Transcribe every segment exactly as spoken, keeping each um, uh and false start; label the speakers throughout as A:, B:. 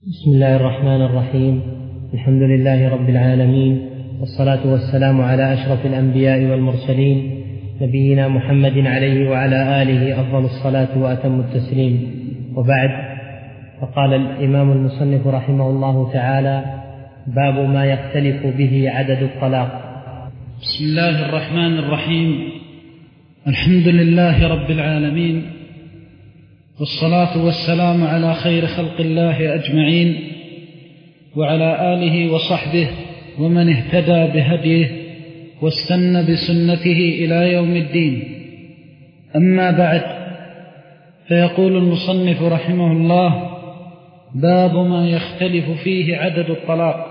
A: بسم الله الرحمن الرحيم. الحمد لله رب العالمين، والصلاة والسلام على أشرف الأنبياء والمرسلين، نبينا محمد عليه وعلى آله أفضل الصلاة وأتم التسليم، وبعد. فقال الإمام المصنف رحمه الله تعالى: باب ما يختلف به عدد الطلاق.
B: بسم الله الرحمن الرحيم. الحمد لله رب العالمين، والصلاة والسلام على خير خلق الله أجمعين، وعلى آله وصحبه ومن اهتدى بهديه واستنى بسنته إلى يوم الدين. أما بعد، فيقول المصنف رحمه الله: باب ما يختلف فيه عدد الطلاق.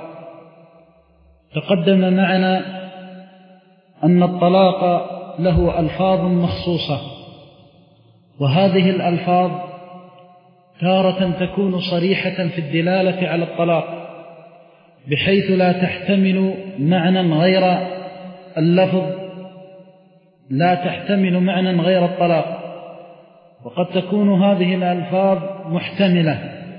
B: تقدم معنا أن الطلاق له ألفاظ مخصوصة، وهذه الألفاظ تارة تكون صريحة في الدلالة على الطلاق، بحيث لا تحتمل معنى غير اللفظ لا تحتمل معنى غير الطلاق، وقد تكون هذه الألفاظ محتملة،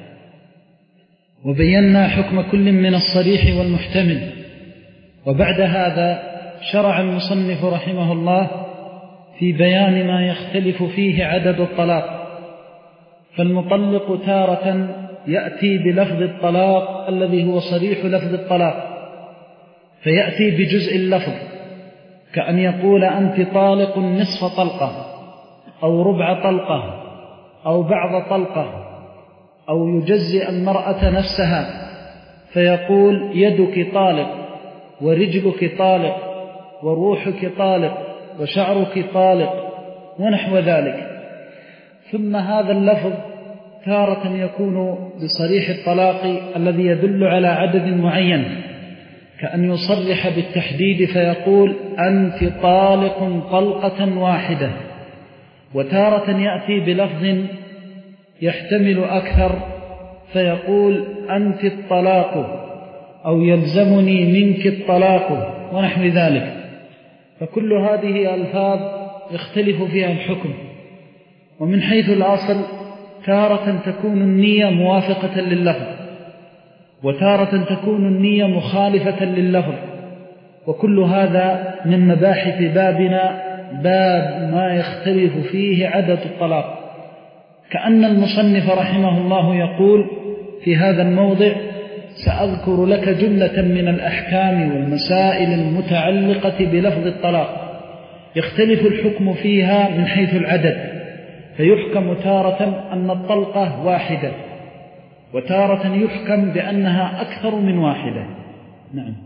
B: وبينا حكم كل من الصريح والمحتمل. وبعد هذا شرع المصنف رحمه الله في بيان ما يختلف فيه عدد الطلاق. فالمطلق تارة يأتي بلفظ الطلاق الذي هو صريح لفظ الطلاق، فيأتي بجزء اللفظ، كأن يقول: أنت طالق نصف طلقة، أو ربع طلقة، أو بعض طلقة، أو يجزئ المرأة نفسها فيقول: يدك طالق، ورجلك طالق، وروحك طالق، وشعرك طالق، ونحو ذلك. ثم هذا اللفظ تارة يكون بصريح الطلاق الذي يدل على عدد معين، كأن يصرح بالتحديد فيقول: أنت طالق طلقة واحدة. وتارة يأتي بلفظ يحتمل أكثر فيقول: أنت الطلاق، أو يلزمني منك الطلاق، ونحو ذلك. فكل هذه ألفاظ يختلف فيها الحكم. ومن حيث الأصل تارة تكون النية موافقة لللفظ، وتارة تكون النية مخالفة لللفظ، وكل هذا من مباحث بابنا، باب ما يختلف فيه عدد الطلاق. كأن المصنف رحمه الله يقول في هذا الموضع: سأذكر لك جملة من الأحكام والمسائل المتعلقة بلفظ الطلاق يختلف الحكم فيها من حيث العدد، فيحكم تارة أن الطلقة واحدة، وتارة يحكم بأنها أكثر من واحدة. نعم.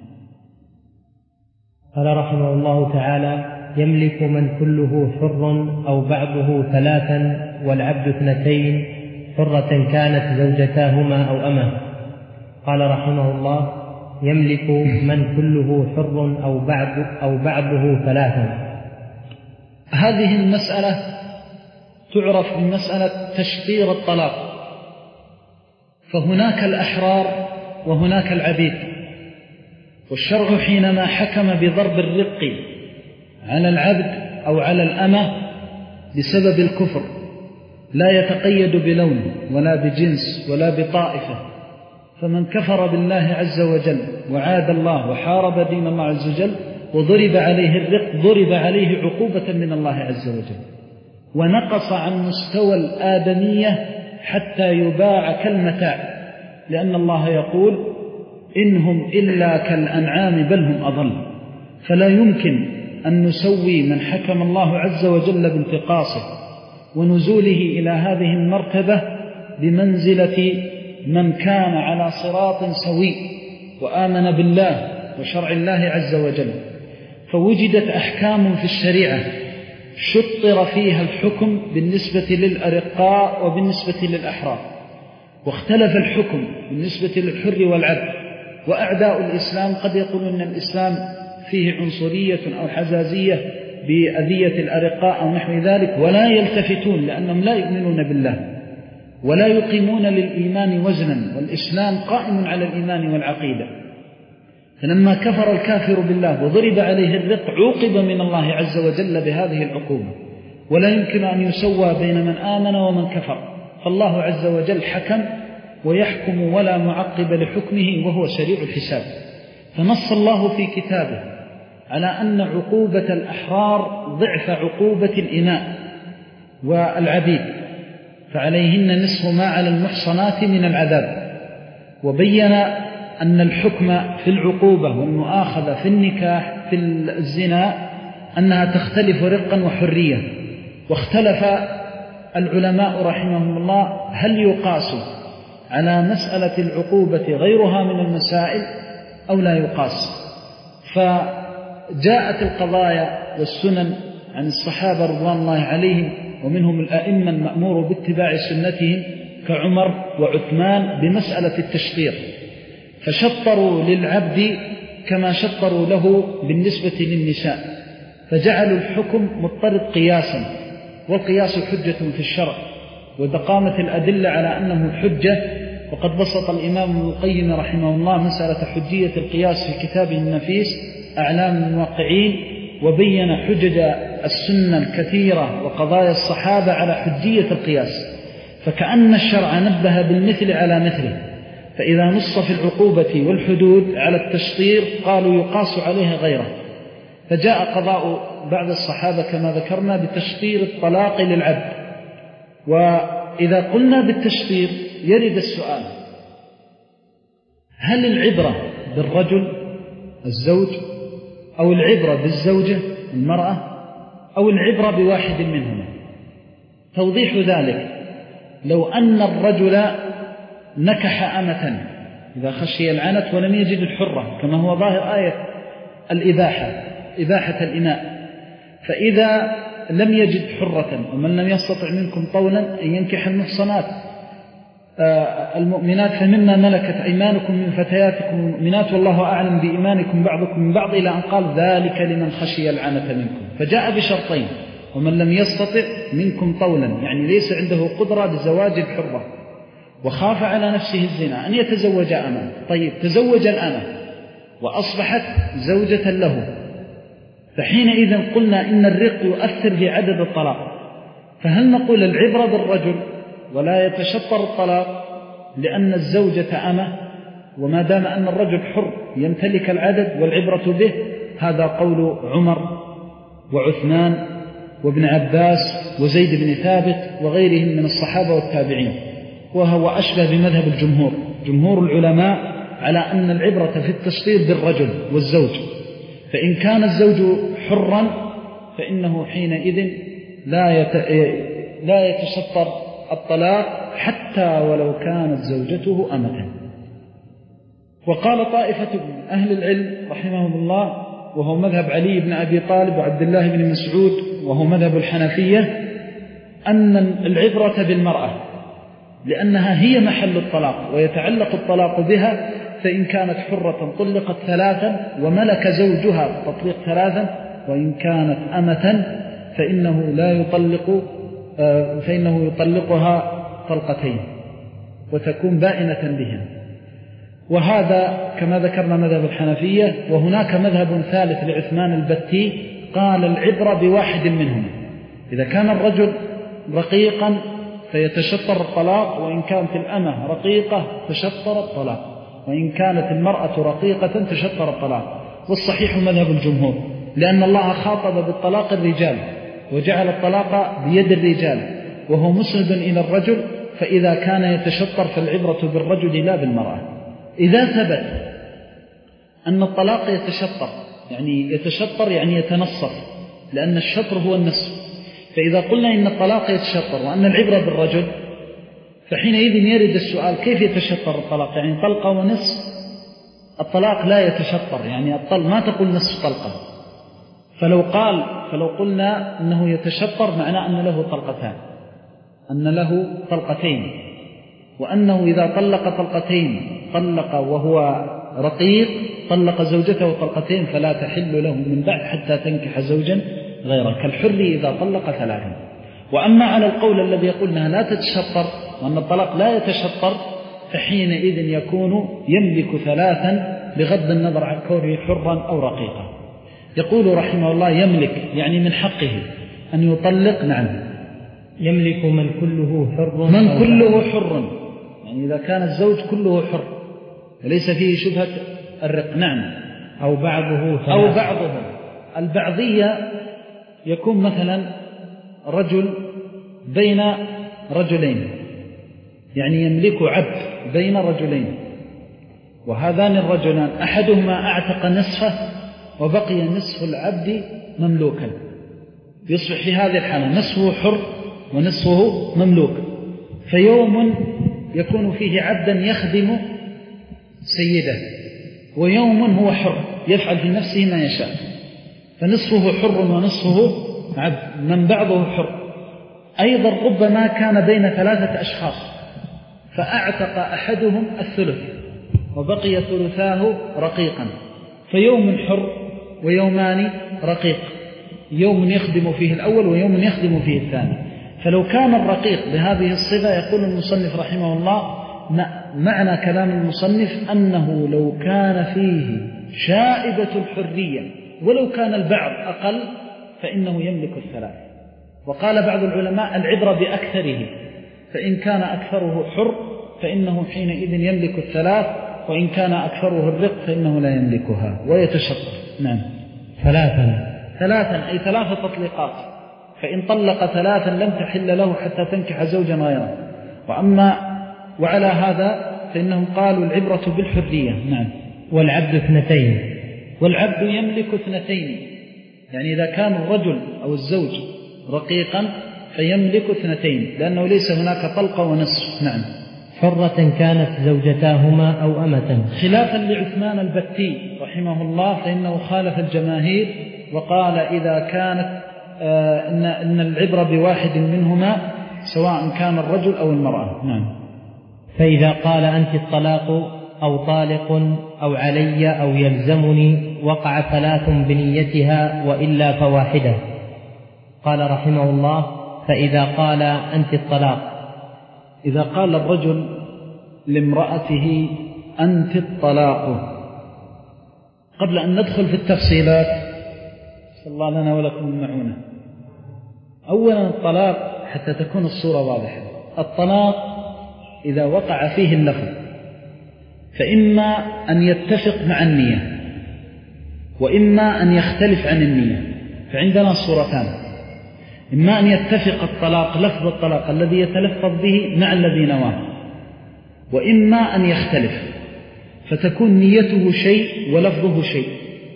A: قال رحمه الله تعالى: يملك من كله حر أو بعضه ثلاثا، والعبد اثنتين، حرة كانت زوجتاهما أو أمه. قال رحمه الله: يملك من كله حر أو بعض أو بعضه ثلاثا.
B: هذه المسألة تعرف بمسألة تشطير الطلاق، فهناك الأحرار وهناك العبيد. والشرع حينما حكم بضرب الرق على العبد أو على الأمة بسبب الكفر لا يتقيد بلون ولا بجنس ولا بطائفة، فمن كفر بالله عز وجل وعاد الله وحارب دين الله عز وجل وضرب عليه الرق ضرب عليه عقوبة من الله عز وجل، ونقص عن مستوى الآدمية حتى يباع كالمتاع، لأن الله يقول: إنهم إلا كالأنعام بل هم أضل. فلا يمكن أن نسوي من حكم الله عز وجل بانتقاصه ونزوله إلى هذه المرتبة بمنزلة من كان على صراط سوي وآمن بالله وشرع الله عز وجل. فوجدت أحكام في الشريعة شطر فيها الحكم بالنسبة للأرقاء وبالنسبة للأحرار، واختلف الحكم بالنسبة للحر والعبد. وأعداء الإسلام قد يقولون أن الإسلام فيه عنصرية أو حزازية بأذية الأرقاء أو نحو ذلك، ولا يلتفتون لأنهم لا يؤمنون بالله ولا يقيمون للإيمان وزنا، والإسلام قائم على الإيمان والعقيدة. فلما كفر الكافر بالله وضرب عليه الرق عوقب من الله عز وجل بهذه العقوبة، ولا يمكن أن يسوى بين من آمن ومن كفر. فالله عز وجل حكم ويحكم ولا معقب لحكمه وهو سريع الحساب. فنص الله في كتابه على أن عقوبة الأحرار ضعف عقوبة الإماء والعبيد، فعليهن نصف ما على المحصنات من العذاب. وبين أن الحكم في العقوبة والمؤاخذة في النكاح في الزنا أنها تختلف رقا وحرية. واختلف العلماء رحمهم الله هل يقاس على مسألة العقوبة غيرها من المسائل أو لا يقاس. فجاءت القضايا والسنن عن الصحابة رضوان الله عليهم، ومنهم الأئمة المأمور باتباع سنتهم كعمر وعثمان بمسألة التشطير، فشطروا للعبد كما شطروا له بالنسبة للنساء، فجعلوا الحكم مضطرد قياسا، والقياس حجة في الشرع، وإذا قامت الأدلة على أنه حجة. وقد بسط الإمام ابن القيم رحمه الله مسألة حجية القياس في كتابه النفيس أعلام الموقعين، وبين حجج السنة الكثيرة وقضايا الصحابة على حجية القياس، فكأن الشرع نبه بالمثل على مثله. فإذا نص في العقوبة والحدود على التشطير قالوا يقاس عليها غيره. فجاء قضاء بعض الصحابة كما ذكرنا بتشطير الطلاق للعبد. وإذا قلنا بالتشطير يرد السؤال: هل العبرة بالرجل الزوج، أو العبرة بالزوجة المرأة، أو العبرة بواحد منهما؟ توضيح ذلك: لو أن الرجل نكح أمة إذا خشي العنت ولم يجد الحرة كما هو ظاهر آية الإباحة إباحة الإناء، فإذا لم يجد حرة ومن لم يستطع منكم طولا أن ينكح المحصنات المؤمنات فمما ملكت أيمانكم من فتياتكم المؤمنات والله أعلم بإيمانكم بعضكم من بعض، إلى أن قال ذلك لمن خشي العنة منكم. فجاء بشرطين: ومن لم يستطع منكم طولا، يعني ليس عنده قدرة بزواج الحرة وخاف على نفسه الزنا أن يتزوج أمة. طيب، تزوج الأمة وأصبحت زوجة له، فحينئذ قلنا إن الرق يؤثر في عدد الطلاق، فهل نقول العبرة بالرجل ولا يتشطر الطلاق لأن الزوجة أمة، وما دام أن الرجل حر يمتلك العدد والعبرة به؟ هذا قول عمر وعثمان وابن عباس وزيد بن ثابت وغيرهم من الصحابة والتابعين، وهو أشبه بمذهب الجمهور جمهور العلماء على أن العبرة في التشطير بالرجل والزوج. فإن كان الزوج حرا فإنه حينئذ لا لا يتشطر الطلاق حتى ولو كانت زوجته أمة. وقال طائفة من أهل العلم رحمهم الله، وهو مذهب علي بن أبي طالب وعبد الله بن مسعود وهو مذهب الحنفية، أن العبرة بالمرأة لأنها هي محل الطلاق ويتعلق الطلاق بها، فإن كانت حرة طلقت ثلاثا وملك زوجها تطليق ثلاثا، وإن كانت أمة فإنه لا يطلق فإنه يطلقها طلقتين وتكون بائنة بها. وهذا كما ذكرنا مذهب الحنفية. وهناك مذهب ثالث لعثمان البتي قال العبرة بواحد منهم، إذا كان الرجل رقيقا فيتشطر الطلاق، وإن كانت الأمة رقيقة تشطر الطلاق، وإن كانت المرأة رقيقة تشطر الطلاق. والصحيح مذهب الجمهور، لأن الله خاطب بالطلاق الرجال وجعل الطلاق بيد الرجال وهو مسند إلى الرجل، فإذا كان يتشطر فالعبرة بالرجل لا بالمرأة. إذا ثبت أن الطلاق يتشطر، يعني يتشطر يعني يتنصف، لأن الشطر هو النصف، فإذا قلنا إن الطلاق يتشطر وأن العبرة بالرجل، فحينئذ يرد السؤال: كيف يتشطر الطلاق؟ يعني طلقة ونصف. الطلاق لا يتشطر، يعني الطلق ما تقول نصف طلقة. فلو قال فلو قلنا أنه يتشطر معناه أن له طلقتان، أن له طلقتين، وأنه إذا طلق طلقتين طلق وهو رقيق طلق زوجته طلقتين فلا تحل له من بعد حتى تنكح زوجا غيره، كالحر إذا طلق ثلاثا. وأما على القول الذي يقول أنها لا تتشطر وأن الطلاق لا يتشطر، فحينئذ يكون يملك ثلاثا بغض النظر عن كونه حرا أو رقيقا. يقول رحمه الله: يملك يعني من حقه أن يطلق. نعم،
A: يملك من كله حر
B: من كله حر، يعني إذا كان الزوج كله حر وليس فيه شبهة الرق. نعم.
A: أو بعضه ثلاث.
B: أو بعضه. البعضية يكون مثلا رجل بين رجلين، يعني يملك عبد بين رجلين، وهذان الرجلان أحدهما أعتق نصفه وبقي نصف العبد مملوكا، يصبح في هذه الحالة نصفه حر ونصفه مملوك. فيوم يكون فيه عبدا يخدم سيده، ويوم هو حر يفعل في نفسه ما يشاء، فنصفه حر ونصفه عبد، من بعضه حر. أيضا ربما كان بين ثلاثة أشخاص فأعتق أحدهم الثلث وبقي ثلثاه رقيقا، فيوم حر ويومان رقيق، يوم يخدم فيه الأول ويوم يخدم فيه الثاني. فلو كان الرقيق بهذه الصفة يقول المصنف رحمه الله معنى كلام المصنف أنه لو كان فيه شائبة الحرية ولو كان البعض أقل فإنه يملك الثلاث. وقال بعض العلماء العبرة بأكثره، فإن كان أكثره حر فإنه حينئذ يملك الثلاث، وإن كان أكثره الرق فإنه لا يملكها ويتشطر. نعم.
A: ثلاثا
B: ثلاثا أي ثلاث تطليقات، فإن طلق ثلاثا لم تحل له حتى تنكح زوجا غيره. وأما وعلى هذا فإنهم قالوا العبرة بالحرية. نعم.
A: والعبد اثنتين.
B: والعبد يملك اثنتين، يعني إذا كان الرجل أو الزوج رقيقا فيملك اثنتين، لأنه ليس هناك طلقة ونصف. نعم.
A: حرة كانت زوجتاهما أو أمة،
B: خلافا لعثمان البتي رحمه الله، فإنه خالف الجماهير وقال إذا كانت آه إن, إن العبرة بواحد منهما سواء كان الرجل أو المرأة. نعم.
A: فإذا قال أنت الطلاق أو طالق أو علي أو يلزمني وقع ثلاث بنيتها وإلا فواحدة. قال رحمه الله فإذا قال أنت الطلاق،
B: إذا قال الرجل لامرأته أنت الطلاق، قبل أن ندخل في التفصيلات صلى الله لنا ولكم المعونة، أولا الطلاق حتى تكون الصورة واضحة. الطلاق إذا وقع فيه اللفظ فإما أن يتفق مع النية وإما أن يختلف عن النية. فعندنا صورتان، إما أن يتفق الطلاق لفظ الطلاق الذي يتلفظ به مع الذي نواه، وإما أن يختلف فتكون نيته شيء ولفظه شيء.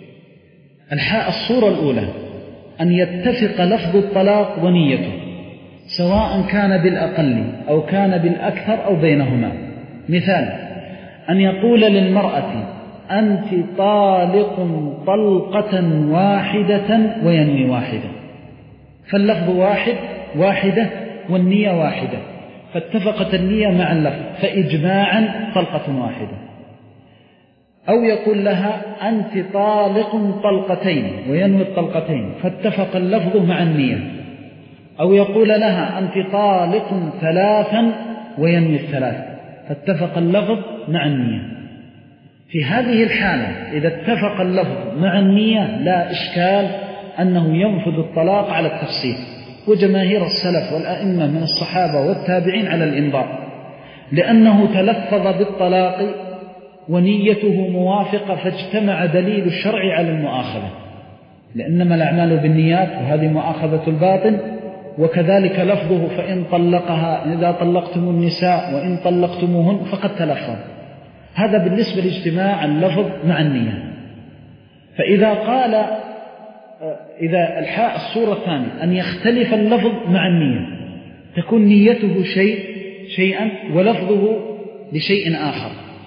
B: الحاء الصورة الأولى أن يتفق لفظ الطلاق ونيته سواء كان بالأقل أو كان بالأكثر أو بينهما. مثال أن يقول للمرأة أنت طالق طلقة واحدة وينوي واحدة، فاللفظ واحد واحدة والنية واحدة، فاتفقت النية مع اللفظ فإجماعا طلقة واحدة. أو يقول لها أنت طالق طلقتين وينوي الطلقتين، فاتفق اللفظ مع النية. أو يقول لها أنت طالق ثلاثا وينوي الثلاث، فاتفق اللفظ مع النية. في هذه الحالة إذا اتفق اللفظ مع النية لا إشكال أنه ينفذ الطلاق على التفصيل، وجماهير السلف والأئمة من الصحابة والتابعين على الإنضاء، لأنه تلفظ بالطلاق ونيته موافقة فاجتمع دليل الشرع على المؤاخذة، لأنما الأعمال بالنيات وهذه مؤاخذة الباطن. وكذلك لفظه فإن طلقها إذا طلقتم النساء وإن طلقتموهن فقد تلفظ. هذا بالنسبة لاجتماع اللفظ مع النية. فإذا قال إذا الحاء الصورة الثانية أن يختلف اللفظ مع النية، تكون نيته شيء شيئا ولفظه لشيء آخر،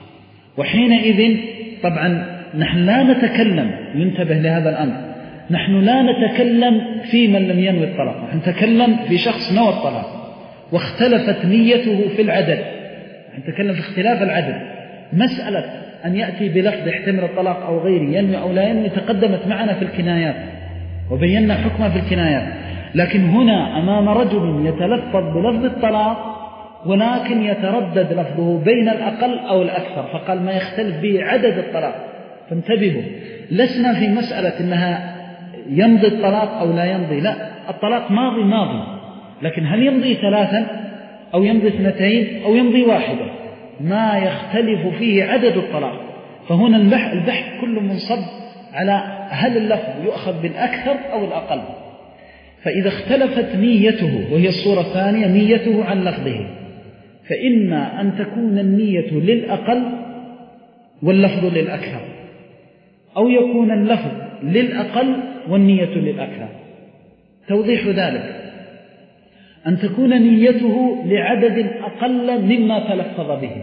B: وحينئذ طبعا نحن لا نتكلم، ننتبه لهذا الأمر، نحن لا نتكلم في من لم ينوي الطلاق، نحن نتكلم في شخص نوى الطلاق واختلفت نيته في العدد، نحن نتكلم في اختلاف العدد. مسألة أن يأتي بلفظ يحتمل الطلاق أو غيره ينوي أو لا ينوي تقدمت معنا في الكنايات وبينا حكمها في الكنايات. لكن هنا أمام رجل يتلفظ بلفظ الطلاق ولكن يتردد لفظه بين الأقل أو الأكثر، فقال ما يختلف به عدد الطلاق. فانتبهوا، لسنا في مسألة إنها يمضي الطلاق أو لا يمضي، لا، الطلاق ماضي ماضي، لكن هل يمضي ثلاثا أو يمضي اثنتين أو يمضي واحدة؟ ما يختلف فيه عدد الطلاق. فهنا البحث, البحث كله منصب على هل اللفظ يؤخذ بالأكثر أو الأقل. فإذا اختلفت نيته، وهي الصورة الثانية نيته عن لفظه، فإما أن تكون النية للأقل واللفظ للأكثر، أو يكون اللفظ للأقل والنية للأكثر. توضيح ذلك أن تكون نيته لعدد أقل مما تلفظ به،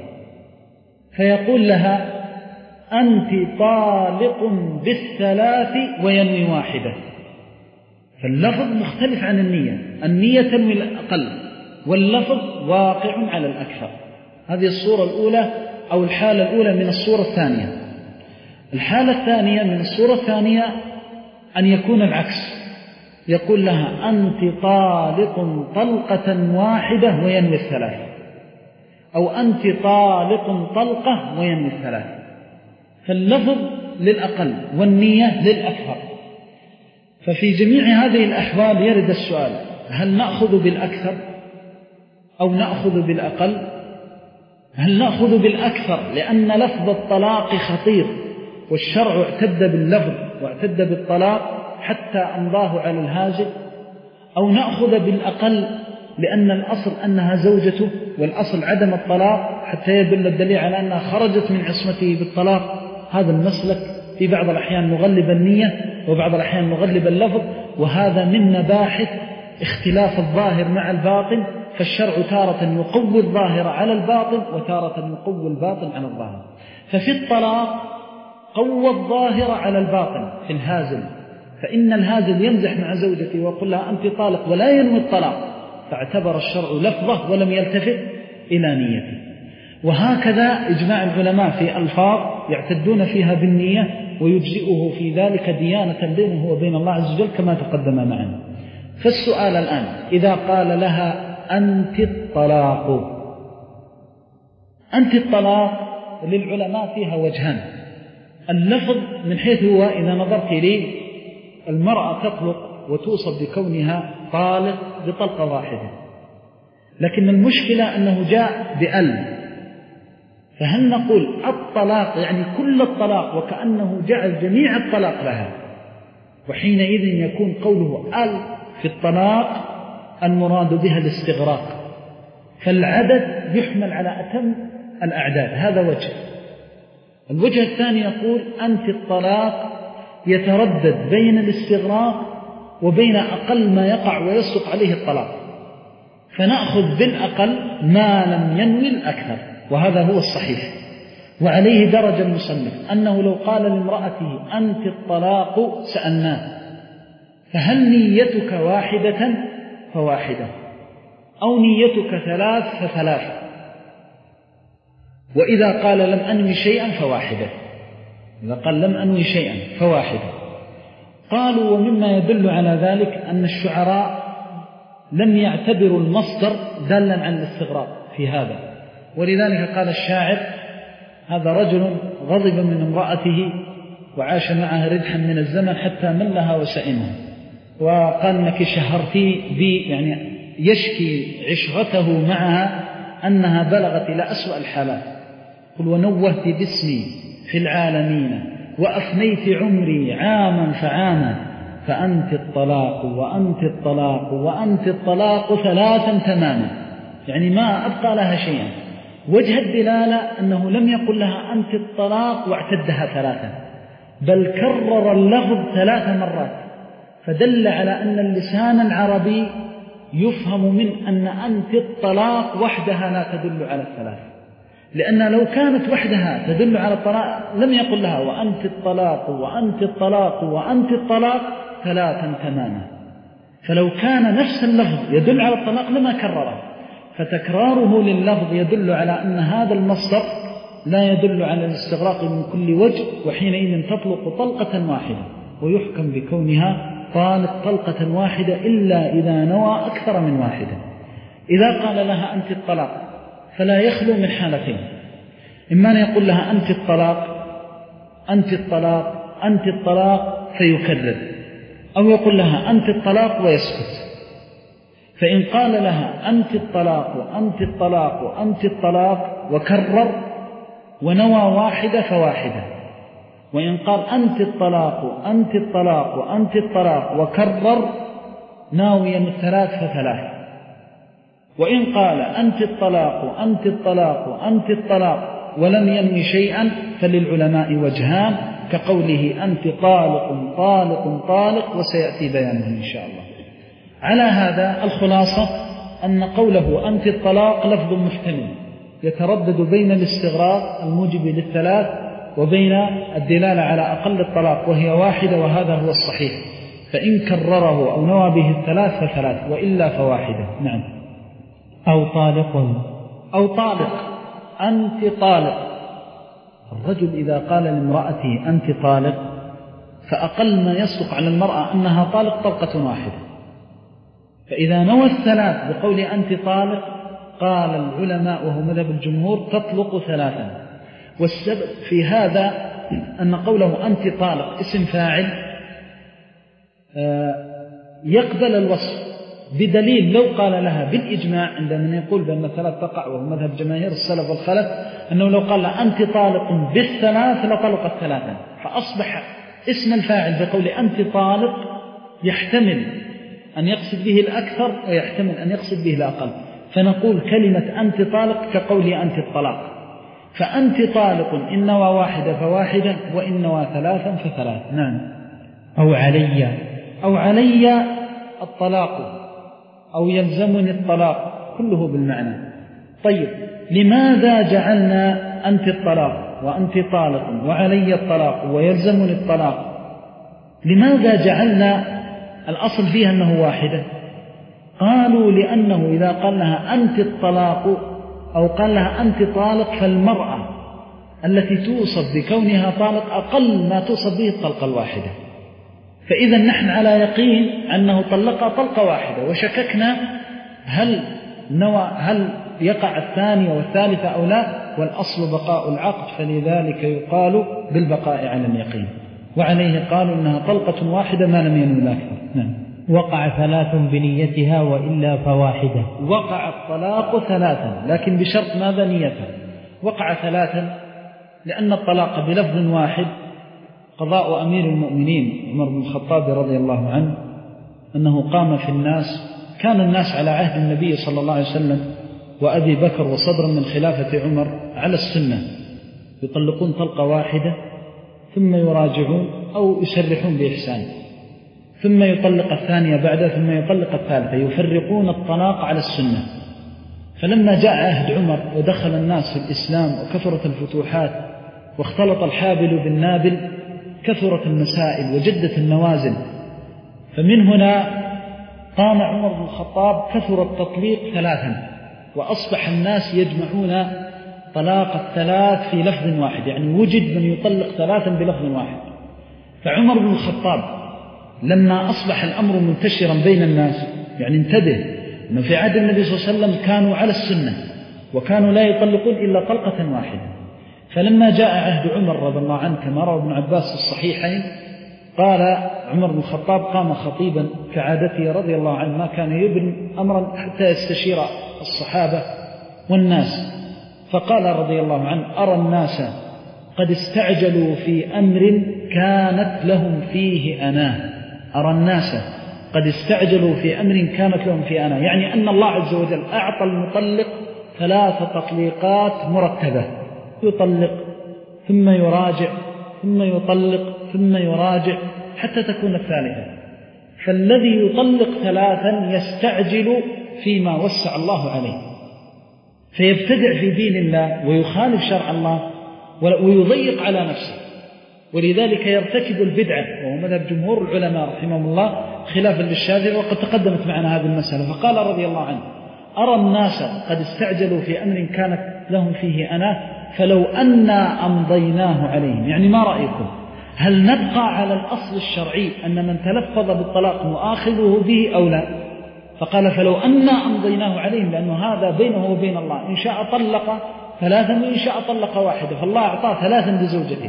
B: فيقول لها أنت طالق بالثلاث وينوي واحدة، فاللفظ مختلف عن النية، النية تنوي الأقل واللفظ واقع على الأكثر. هذه الصورة الأولى أو الحالة الأولى من الصورة الثانية. الحالة الثانية من الصورة الثانية أن يكون العكس، يقول لها أنت طالق طلقة واحدة وينوي الثلاث، أو أنت طالق طلقة وينوي الثلاث، فاللفظ للأقل والنية للأكثر. ففي جميع هذه الأحوال يرد السؤال: هل نأخذ بالأكثر أو نأخذ بالأقل؟ هل نأخذ بالأكثر لأن لفظ الطلاق خطير والشرع اعتد باللفظ واعتد بالطلاق حتى أمضاه على الهاجر، أو نأخذ بالأقل لأن الأصل أنها زوجته والأصل عدم الطلاق حتى يدل الدليل على أنها خرجت من عصمته بالطلاق؟ هذا المسلك في بعض الأحيان نغلب النية وبعض الأحيان نغلب اللفظ، وهذا من مباحث اختلاف الظاهر مع الباطن. فالشرع تارة يقوي الظاهر على الباطن وتارة يقوي الباطن على الظاهر. ففي الطلاق قوى الظاهر على الباطن في الهازل، فإن الهازل يمزح مع زوجته ويقول لها أنت طالق ولا ينوي الطلاق، فاعتبر الشرع لفظه ولم يلتفت إلى نيته. وهكذا إجماع العلماء في ألفاظ يعتدون فيها بالنية ويجزئه في ذلك ديانة بينه وبين الله عز وجل كما تقدم معنا. فالسؤال الآن: إذا قال لها أنت الطلاق، أنت الطلاق للعلماء فيها وجهان. اللفظ من حيث هو إذا نظرت إليه المرأة تطلق وتوصف بكونها طالق بطلقة واحدة، لكن المشكلة أنه جاء بأل، فهل نقول الطلاق يعني كل الطلاق وكأنه جعل جميع الطلاق لها، وحينئذ يكون قوله أل في الطلاق المراد بها الاستغراق، فالعدد يحمل على أتم الأعداد. هذا وجه. الوجه الثاني يقول أنت الطلاق يتردد بين الاستغراق وبين أقل ما يقع ويصدق عليه الطلاق، فنأخذ بالأقل ما لم ينوي الأكثر، وهذا هو الصحيح. وعليه درج المصنف أنه لو قال لامرأته أنت الطلاق سألناه فهل نيتك واحدة فواحدة، أو نيتك ثلاث فثلاث، وإذا قال لم أنوي شيئا فواحدة. إذا قال لم أنوي شيئا فواحدة. قالوا ومما يدل على ذلك أن الشعراء لم يعتبروا المصدر دالا عن الاستغراق في هذا، ولذلك قال الشاعر: هذا رجل غضب من امرأته وعاش معها ردحا من الزمن حتى ملها وسئمها، وقال انك شهرتي بي، يعني يشكي عشرته معها أنها بلغت إلى أسوأ الحالات. قل ونوهت باسمي في العالمين وأفنيت عمري عاما فعاما، فأنت الطلاق وأنت الطلاق وأنت الطلاق ثلاثا تماما، يعني ما أبقى لها شيئا. وجه الدلالة أنه لم يقل لها أنت الطلاق واعتدها ثلاثا، بل كرر اللفظ ثلاث مرات، فدل على أن اللسان العربي يفهم من أن أنت الطلاق وحدها لا تدل على الثلاث، لأن لو كانت وحدها تدل على الطلاق لم يقل لها وأنت الطلاق وأنت الطلاق وأنت الطلاق ثلاثا تماما. فلو كان نفس اللفظ يدل على الطلاق لما كرره، فتكراره لللفظ يدل على أن هذا المصدر لا يدل على الاستغراق من كل وجه، وحينئذ تطلق طلقة واحدة ويحكم بكونها طالق طلقة واحدة إلا إذا نوى أكثر من واحدة. إذا قال لها أنت الطلاق فلا يخلو من حالتين: إما أن يقول لها أنت الطلاق أنت الطلاق أنت الطلاق فيكرر، أو يقول لها أنت الطلاق ويسكت. فإن قال لها أنت الطلاق أنت الطلاق أنت الطلاق وكرر ونوى واحدة فواحدة، وإن قال أنت الطلاق أنت الطلاق أنت الطلاق وكرر ناويا الثلاث فثلاث، وإن قال أنت الطلاق أنت الطلاق أنت الطلاق ولم ينوي شيئا فللعلماء وجهان، كقوله أنت طالق طالق طالق وسيأتي بيانه إن شاء الله. على هذا الخلاصة أن قوله أنت الطلاق لفظ محتمل يتردد بين الاستغراق الموجب للثلاث وبين الدلالة على أقل الطلاق وهي واحدة، وهذا هو الصحيح، فإن كرره أو نوى به الثلاث فثلاث وإلا فواحدة. نعم.
A: أو طالق
B: أو طالق أنت طالق. الرجل إذا قال لامرأته أنت طالق فأقل ما يصدق على المرأة أنها طالق طلقة واحدة، فإذا نوى الثلاث بقول أنت طالق قال العلماء وهو مذهب الجمهور تطلق ثلاثا. والسبب في هذا أن قوله أنت طالق اسم فاعل يقبل الوصف، بدليل لو قال لها بالإجماع عند من يقول بأن الثلاث تقع وهو مذهب جماهير السلف والخلف، أنه لو قال لها أنت طالق بالثلاث لطلقت ثلاثا، فأصبح اسم الفاعل بقول أنت طالق يحتمل أن يقصد به الأكثر ويحتمل أن يقصد به الأقل، فنقول كلمة أنت طالق كقول أنت الطلاق، فأنت طالق إن نوى واحدة فواحدة وإن نوى ثلاثا فثلاث. نعم.
A: أو علي
B: أو علي الطلاق أو يلزمني الطلاق كله بالمعنى. طيب لماذا جعلنا أنت الطلاق وأنت طالق وعلي الطلاق ويلزمني الطلاق؟ لماذا جعلنا الأصل فيها أنه واحدة؟ قالوا لأنه إذا قال لها أنت الطلاق أو قال لها أنت طالق فالمرأة التي توصف بكونها طالق أقل ما توصف به الطلقة الواحدة، فإذا نحن على يقين أنه طلقها طلقة واحدة، وشككنا هل نوى هل يقع الثانية والثالثة أو لا، والأصل بقاء العقد، فلذلك يقال بالبقاء على اليقين، وعليه قالوا إنها طلقة واحدة ما لم ينوي الأكثر. نعم.
A: وقع ثلاث بنيتها وإلا فواحدة.
B: وقع الطلاق ثلاثا لكن بشرط ماذا؟ نيتها. وقع ثلاثا لأن الطلاق بلفظ واحد قضاء أمير المؤمنين عمر بن الخطاب رضي الله عنه أنه قام في الناس، كان الناس على عهد النبي صلى الله عليه وسلم وأبي بكر وصدر من خلافة عمر على السنة، يطلقون طلقة واحدة ثم يراجعون أو يسرحون بإحسان، ثم يطلق الثانية بعدها ثم يطلق الثالثة، يفرقون الطلاق على السنة. فلما جاء عهد عمر ودخل الناس في الإسلام وكثرت الفتوحات واختلط الحابل بالنابل، كثرت المسائل وجدت النوازل، فمن هنا قام عمر بن الخطاب كثر التطليق ثلاثا، وأصبح الناس يجمعون طلاق الثلاث في لفظ واحد، يعني وجد من يطلق ثلاثا بلفظ واحد. فعمر بن الخطاب لما أصبح الأمر منتشرا بين الناس، يعني انتبه أنه في عهد النبي صلى الله عليه وسلم كانوا على السنة وكانوا لا يطلقون إلا طلقة واحدة، فلما جاء عهد عمر رضي الله عنه كما روى ابن عباس في الصحيحين قال عمر بن الخطاب قام خطيبا كعادته رضي الله عنه، ما كان يبن أمرا حتى يستشير الصحابة والناس، فقال رضي الله عنه أرى الناس قد استعجلوا في أمر كانت لهم فيه أناه. أرى الناس قد استعجلوا في أمر كانت لهم فيه أناه، يعني أن الله عز وجل أعطى المطلق ثلاث تطليقات مرتبة، يطلق ثم يراجع ثم يطلق ثم يراجع حتى تكون الثالثة. فالذي يطلق ثلاثا يستعجل فيما وسع الله عليه، فيبتدع في دين الله ويخالف شرع الله ويضيق على نفسه، ولذلك يرتكب البدعة، وهو مذهب جمهور العلماء رحمهم الله خلافا للشافعي، وقد تقدمت معنا هذه المسألة. فقال رضي الله عنه أرى الناس قد استعجلوا في أمر كانت لهم فيه أناه فلو أنا أمضيناه عليهم، يعني ما رأيكم؟ هل نبقى على الأصل الشرعي أن من تلفظ بالطلاق نؤاخذه به أو لا؟ فقال فلو أنا أمضيناه عليهم، لأنه هذا بينه وبين الله، إن شاء طلق ثلاثا وإن شاء طلق واحدة، فالله أعطاه ثلاثا لزوجته،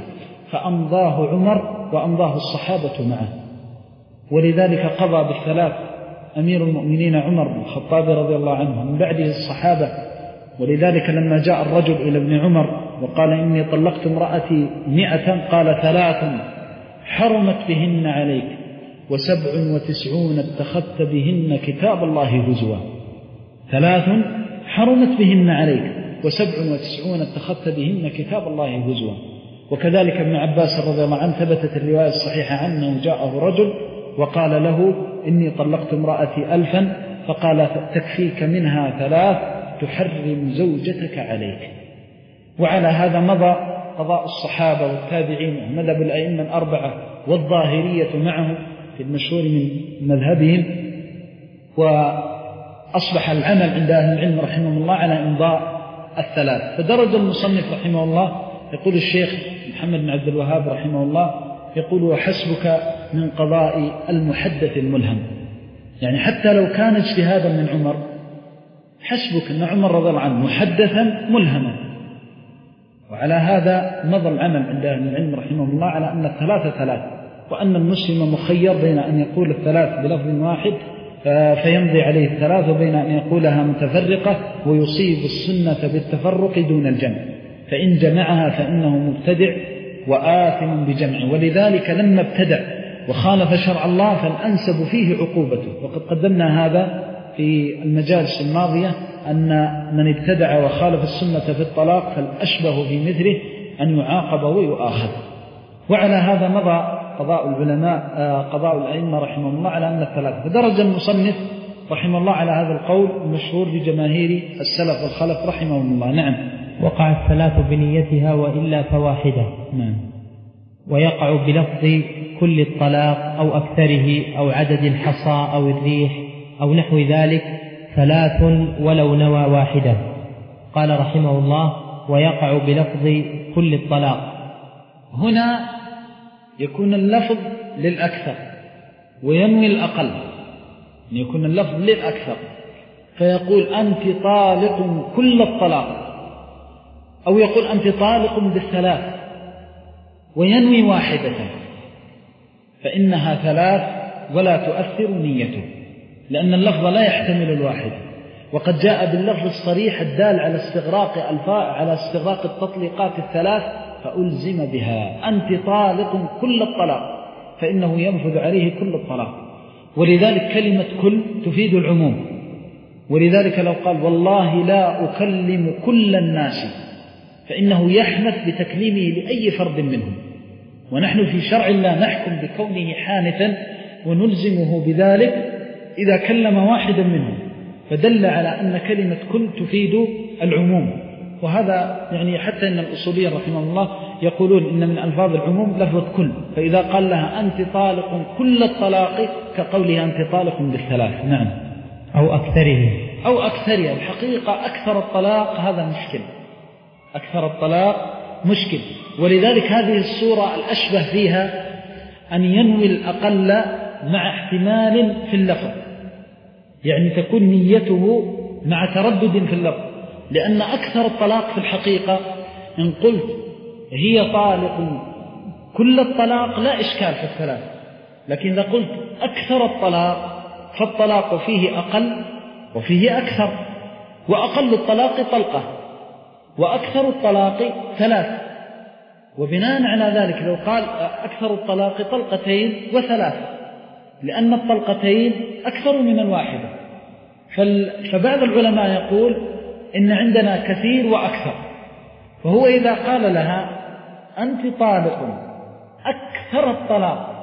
B: فأمضاه عمر وأمضاه الصحابة معه، ولذلك قضى بالثلاث أمير المؤمنين عمر بن الخطاب رضي الله عنه، من بعده الصحابة. ولذلك لما جاء الرجل إلى ابن عمر وقال إني طلقت امرأتي مئة، قال ثلاث حرمت بهن عليك وسبع وتسعون اتخذت بهن كتاب الله هزوا. ثلاث حرمت بهن عليك وسبع وتسعون اتخذت بهن كتاب الله هزوا. وكذلك ابن عباس رضي الله عنه ثبتت الرواية الصحيحة عنه جاءه رجل وقال له إني طلقت امرأتي ألفا، فقال تكفيك منها ثلاث تحرم زوجتك عليك. وعلى هذا مضى قضاء الصحابة والتابعين ومذهب الأئمة الأربعة والظاهرية معه في المشهور من مذهبهم، وأصبح العمل عند أهل العلم رحمه الله على إمضاء الثلاث. فدرج المصنف رحمه الله، يقول الشيخ محمد بن عبد الوهاب رحمه الله، يقول وحسبك من قضاء المحدث الملهم. يعني حتى لو كان اجتهادا من عمر، حسبك أن عمر رضي الله عنه محدثا ملهما. وعلى هذا مضى العمل عند أهل العلم رحمه الله على أن الثلاثة ثلاث، وأن المسلم مخير بين أن يقول الثلاث بلفظ واحد فيمضي عليه الثلاث، وبين أن يقولها متفرقة ويصيب السنة بالتفرق دون الجمع، فإن جمعها فإنه مبتدع وآثم بجمعه. ولذلك لما ابتدع وخالف شرع الله فالأنسب فيه عقوبته. وقد قدمنا هذا في المجالس الماضية، أن من ابتدع وخالف السنة في الطلاق فالأشبه في مثله أن يعاقب ويؤاخذ. وعلى هذا مضى قضاء العلماء قضاء الأئمة رحمه الله على أن الثلاثة. فدرج المصنف رحمه الله على هذا القول المشهور بجماهير السلف والخلف رحمهم الله. نعم.
A: وقع الثلاث بنيتها وإلا فواحدة.
B: نعم.
A: ويقع بلفظ كل الطلاق أو أكثره أو عدد الحصى أو الريح أو نحو ذلك ثلاث ولو نوى واحدة. قال رحمه الله ويقع بلفظ كل الطلاق.
B: هنا يكون اللفظ للأكثر وينوي الأقل، يكون اللفظ للأكثر فيقول أنت طالق كل الطلاق، أو يقول أنت طالق بالثلاث وينوي واحدة، فإنها ثلاث ولا تؤثر نيته، لأن اللفظ لا يحتمل الواحد. وقد جاء باللفظ الصريح الدال على استغراق الفاء على استغراق التطليقات الثلاث فألزم بها. أنت طالق كل الطلاق، فإنه ينفذ عليه كل الطلاق. ولذلك كلمة كل تفيد العموم. ولذلك لو قال والله لا أكلم كل الناس، فإنه يحنث بتكليمه لأي فرد منهم، ونحن في شرع الله نحكم بكونه حانثا ونلزمه بذلك إذا كلم واحدا منهم، فدل على أن كلمة كل تفيد العموم. وهذا يعني حتى أن الأصوليين رحمه الله يقولون إن من ألفاظ العموم لفظة كل، فإذا قال لها أنت طالق كل الطلاق كقولها أنت طالق بالثلاث. نعم.
A: أو أكثره
B: أو أكثرها. الحقيقة أكثر الطلاق هذا مشكل، أكثر الطلاق مشكل. ولذلك هذه الصورة الأشبه فيها أن ينوي الأقل مع احتمال في اللفظ، يعني تكون نيته مع تردد في اللفظ، لأن أكثر الطلاق في الحقيقة إن قلت هي طالق كل الطلاق لا إشكال في الثلاث، لكن إذا قلت أكثر الطلاق فالطلاق فيه أقل وفيه أكثر، وأقل الطلاق طلقة وأكثر الطلاق ثلاث. وبناء على ذلك لو قال أكثر الطلاق طلقتين وثلاث، لأن الطلقتين أكثر من الواحدة. فبعض العلماء يقول إن عندنا كثير وأكثر، فهو إذا قال لها أنت طالق أكثر الطلاق،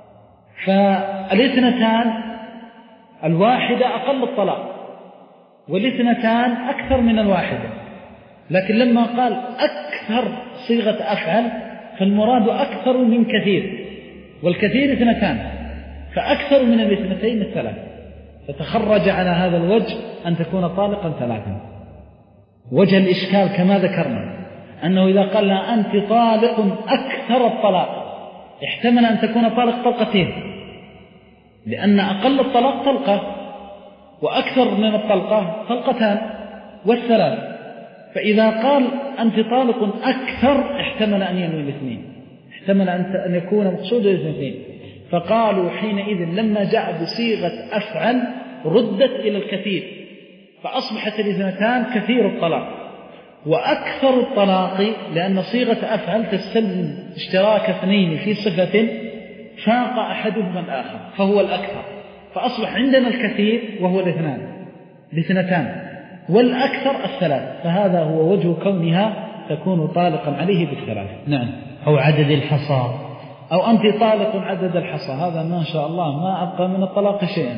B: فالاثنتان الواحدة أقل الطلاق والاثنتان أكثر من الواحدة. لكن لما قال أكثر صيغة أفعل فالمراد أكثر من كثير، والكثير اثنتان، فأكثر من الاثنتين الثلاث، فتخرج على هذا الوجه أن تكون طالقا ثلاثا. وجه الإشكال كما ذكرنا أنه إذا قال لها أنت طالق أكثر الطلاق احتمل أن تكون طالق طلقتين، لأن أقل الطلاق طلقة وأكثر من الطلقة طلقتان والثلاث. فإذا قال أنت طالق أكثر احتمل أن ينوي الاثنين، احتمل أن يكون مقصود الاثنين. فقالوا حينئذ لما جاء بصيغة أفعل ردت إلى الكثير، فأصبحت الاثنتان كثير الطلاق. وأكثر الطلاق لأن صيغة أفعل تستلزم اشتراك اثنين في صفة فاق أحدهما الآخر فهو الأكثر، فأصبح عندنا الكثير وهو الاثنان الاثنتان والأكثر الثلاث، فهذا هو وجه كونها تكون طالقا عليه بالثلاث. نعم.
A: أو عدد الحصى،
B: أو أنت طالق عدد الحصى، هذا ما شاء الله ما أبقى من الطلاق شيئا.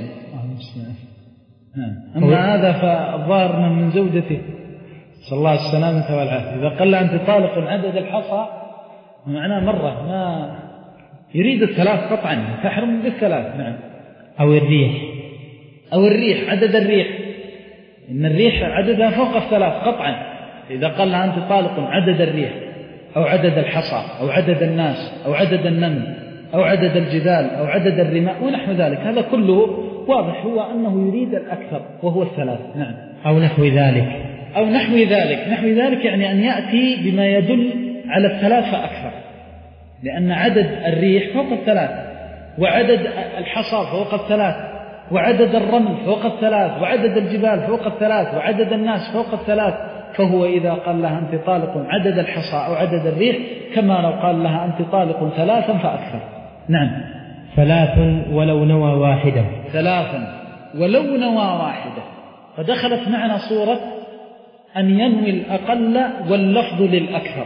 B: نعم. أما هذا فالظاهر من زوجته صلى الله السلامة والعافية، إذا قال أنت طالق عدد الحصى معناه مرة ما يريد الثلاث قطعا تحرم بالثلاث. نعم.
A: أو الريح،
B: أو الريح عدد الريح، إن الريح عددها فوق الثلاث قطعا، إذا قال أنت طالق عدد الريح أو عدد الحصى أو عدد الناس أو عدد النمل أو عدد الجبال أو عدد الرماء ونحو ذلك، هذا كله واضح هو أنه يريد الأكثر وهو الثلاث. نعم.
A: أو نحو ذلك،
B: أو نحو ذلك. نحو ذلك يعني أن يأتي بما يدل على الثلاث فأكثر، لأن عدد الريح فوق الثلاث، وعدد الحصى فوق الثلاث، وعدد الرمل فوق الثلاث، وعدد الجبال فوق الثلاث، وعدد الناس فوق الثلاث، فهو إذا قال لها أنت طالق عدد الحصى أو عدد الريح كما لو قال لها أنت طالق ثلاثا فأكثر. نعم.
A: ثلاث ولو نوى واحدة،
B: ثلاثا ولو نوى واحدة، فدخلت معنا صورة أن ينوي الأقل واللفظ للأكثر،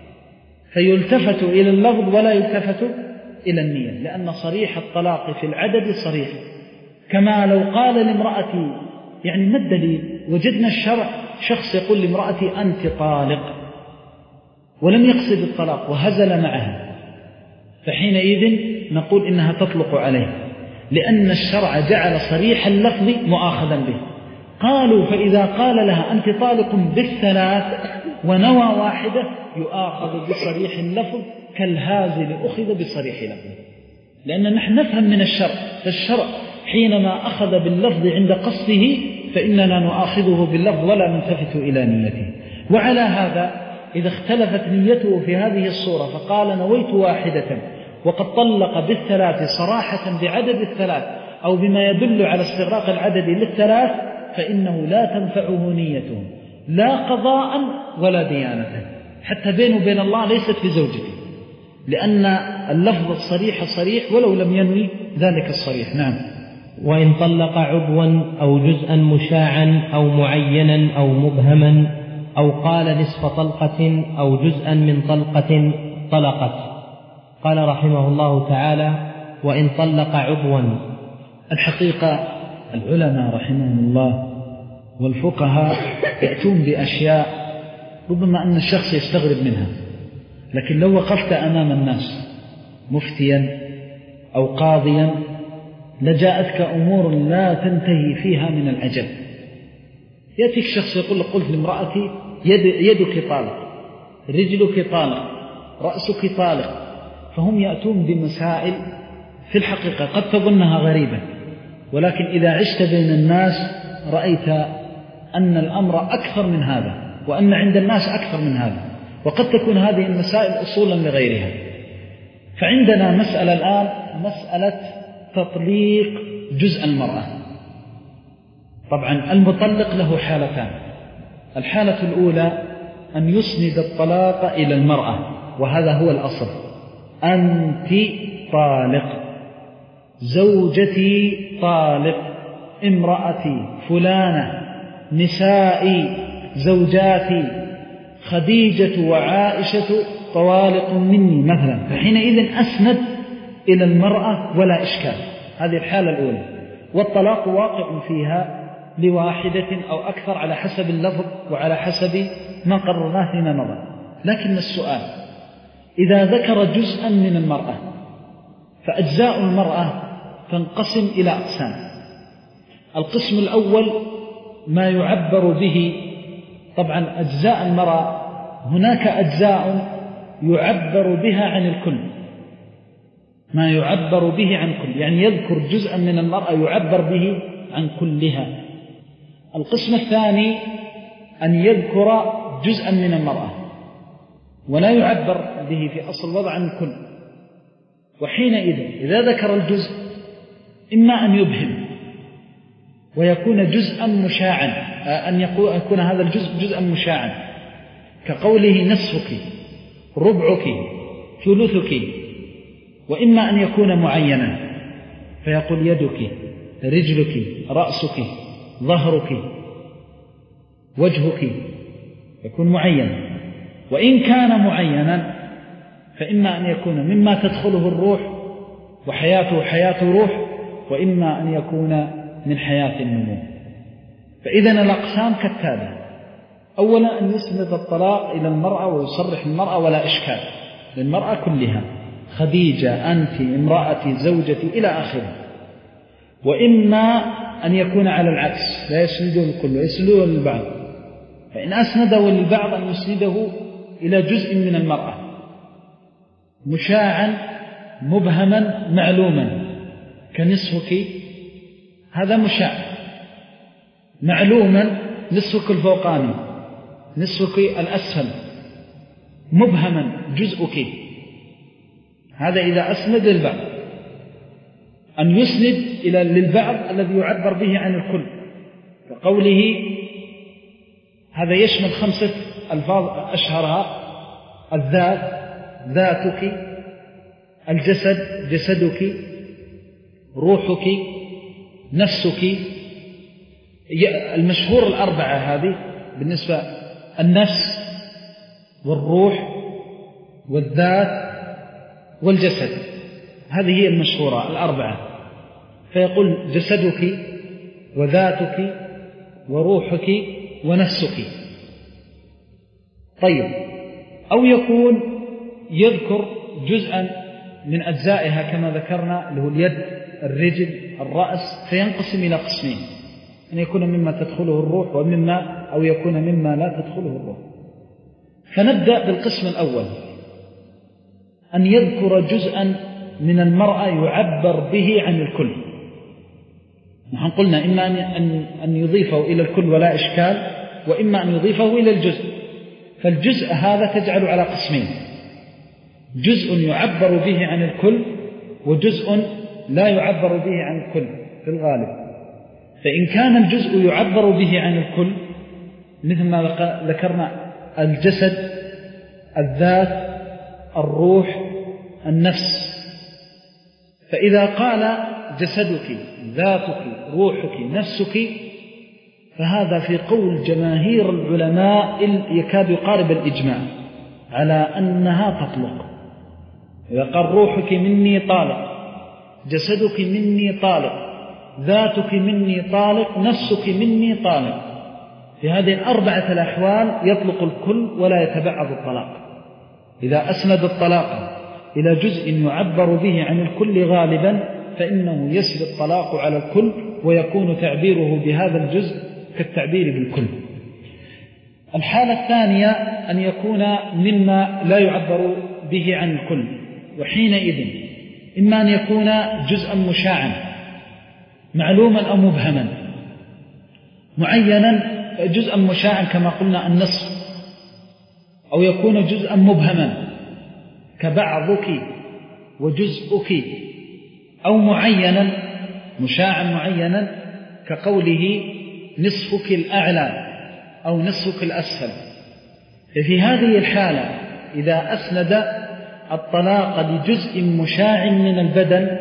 B: فيلتفت إلى اللفظ ولا يلتفت إلى النية، لأن صريح الطلاق في العدد صريح. كما لو قال لامرأتي، يعني ما الدليل؟ وجدنا الشرع شخص يقول لامرأتي أنت طالق ولم يقصد الطلاق وهزل معها، فحينئذ نقول إنها تطلق عليه، لأن الشرع جعل صريح اللفظ مؤاخذا به. قالوا فإذا قال لها أنت طالق بالثلاث ونوى واحدة يؤاخذ بصريح اللفظ كالهازل أخذ بصريح لفظ، لأن نحن نفهم من الشرع، فالشرع حينما أخذ باللفظ عند قصده فإننا نؤاخذه باللفظ ولا نلتفت إلى نيته. وعلى هذا إذا اختلفت نيته في هذه الصورة فقال نويت واحدة وقد طلق بالثلاث صراحة بعدد الثلاث أو بما يدل على استغراق العدد للثلاث، فإنه لا تنفعه نيته لا قضاء ولا ديانة، حتى بينه وبين الله ليست في زوجته، لأن اللفظ الصريح صريح ولو لم ينوي ذلك الصريح. نعم.
A: وإن طلق عضوا أو جزءا مشاعا أو معينا أو مبهما أو قال نصف طلقة أو جزءا من طلقة طلقت. قال رحمه الله تعالى: وإن طلق عضوا.
B: الحقيقة العلماء رحمهم الله والفقهاء يأتون بأشياء ربما أن الشخص يستغرب منها، لكن لو وقفت أمام الناس مفتيا أو قاضيا لجاءتك أمور لا تنتهي فيها من العجب. يأتيك شخص يقول لك قلت لامرأتي يد يدك طالق، رجلك طالق، رأسك طالق، فهم يأتون بمسائل في الحقيقة قد تظنها غريبة، ولكن إذا عشت بين الناس رأيت أن الأمر أكثر من هذا، وأن عند الناس أكثر من هذا، وقد تكون هذه المسائل أصولا لغيرها. فعندنا مسألة الآن مسألة تطليق جزء المرأة. طبعا المطلق له حالتان، الحالة الأولى أن يسند الطلاق إلى المرأة، وهذا هو الأصل، أنت طالق، زوجتي طالق، امرأتي فلانة، نسائي، زوجاتي، خديجة وعائشة طوالق مني مثلا، فحينئذ أسند إلى المرأة ولا إشكال. هذه الحالة الأولى، والطلاق واقع فيها لواحدة أو أكثر على حسب اللفظ وعلى حسب ما قررناه فيما مضى. لكن السؤال إذا ذكر جزءا من المرأة فأجزاء المرأة تنقسم إلى أقسام. القسم الأول ما يعبر به، طبعا أجزاء المرأة هناك أجزاء يعبر بها عن الكل، ما يعبر به عن كل، يعني يذكر جزءا من المرأة يعبر به عن كلها. القسم الثاني أن يذكر جزءا من المرأة ولا يعبر به في أصل الوضع عن الكل، وحينئذ إذا ذكر الجزء إما أن يبهم ويكون جزءا مشاعا، أن يكون هذا الجزء جزءا مشاعا، كقوله نصفك، ربعك، ثلثك. وإما أن يكون معينا فيقول يدك، رجلك، رأسك، ظهرك، وجهك، يكون معين. وإن كان معينا فإما أن يكون مما تدخله الروح وحياته حياة روح، وإما أن يكون من حياة النمو. فإذا الأقسام كالتالي: أولا أن يسند الطلاق إلى المرأة ويصرح المرأة ولا إشكال للمرأة كلها، خديجة، أنت، امرأتي، زوجتي، إلى آخره. وإما أن يكون على العكس، لا يسنده الكل ويسنده للبعض، فإن أسنده للبعض أن يسنده إلى جزء من المرأة مشاعا مبهما معلوما، كنصفك، هذا مشاع. معلوما نصفك الفوقاني، نصفك الأسفل، مبهما جزءك. هذا إذا أسند للبعض. أن يسند إلى للبعض الذي يعبر به عن الكل، كقوله، هذا يشمل خمسة ألفاظ أشهرها: الذات، ذاتك، الجسد، جسدك، روحك، نفسك. المشهور الأربعة هذه بالنسبة: النفس والروح والذات والجسد، هذه هي المشهورة الأربعة. فيقول جسدك وذاتك وروحك ونفسك. طيب، أو يكون يذكر جزءا من أجزائها كما ذكرنا، اللي هو اليد، الرجل، الرأس، فينقسم إلى قسمين: أن يكون مما تدخله الروح ومما أو يكون مما لا تدخله الروح. فنبدأ بالقسم الأول: أن يذكر جزءا من المرأة يعبر به عن الكل. نحن قلنا إما أن يضيفه إلى الكل ولا إشكال، وإما أن يضيفه إلى الجزء. فالجزء هذا تجعل على قسمين: جزء يعبر به عن الكل، وجزء لا يعبر به عن الكل في الغالب. فإن كان الجزء يعبر به عن الكل مثل ما ذكرنا: الجسد، الذات، الروح، النفس. فإذا قال جسدك، ذاتك، روحك، نفسك، فهذا في قول جماهير العلماء يكاد يقارب الإجماع على أنها تطلق. إذا قال روحك مني طالق، جسدك مني طالق، ذاتك مني طالق، نفسك مني طالق، في هذه الأربعة الأحوال يطلق الكل ولا يتبعض الطلاق. إذا أسند الطلاق إلى جزء يعبر به عن الكل غالبا فإنه يسري الطلاق على الكل، ويكون تعبيره بهذا الجزء كالتعبير بالكل. الحالة الثانية أن يكون مما لا يعبر به عن الكل، وحينئذ إما أن يكون جزءا مشاعا معلوما أو مبهما. معينا جزءا مشاعا كما قلنا النصف، أو يكون جزءا مبهما كبعضك وجزءك، أو معينا مشاعا معينا كقوله نصفك الأعلى أو نصفك الأسفل. ففي هذه الحالة إذا أسند الطلاق لجزء مشاع من البدن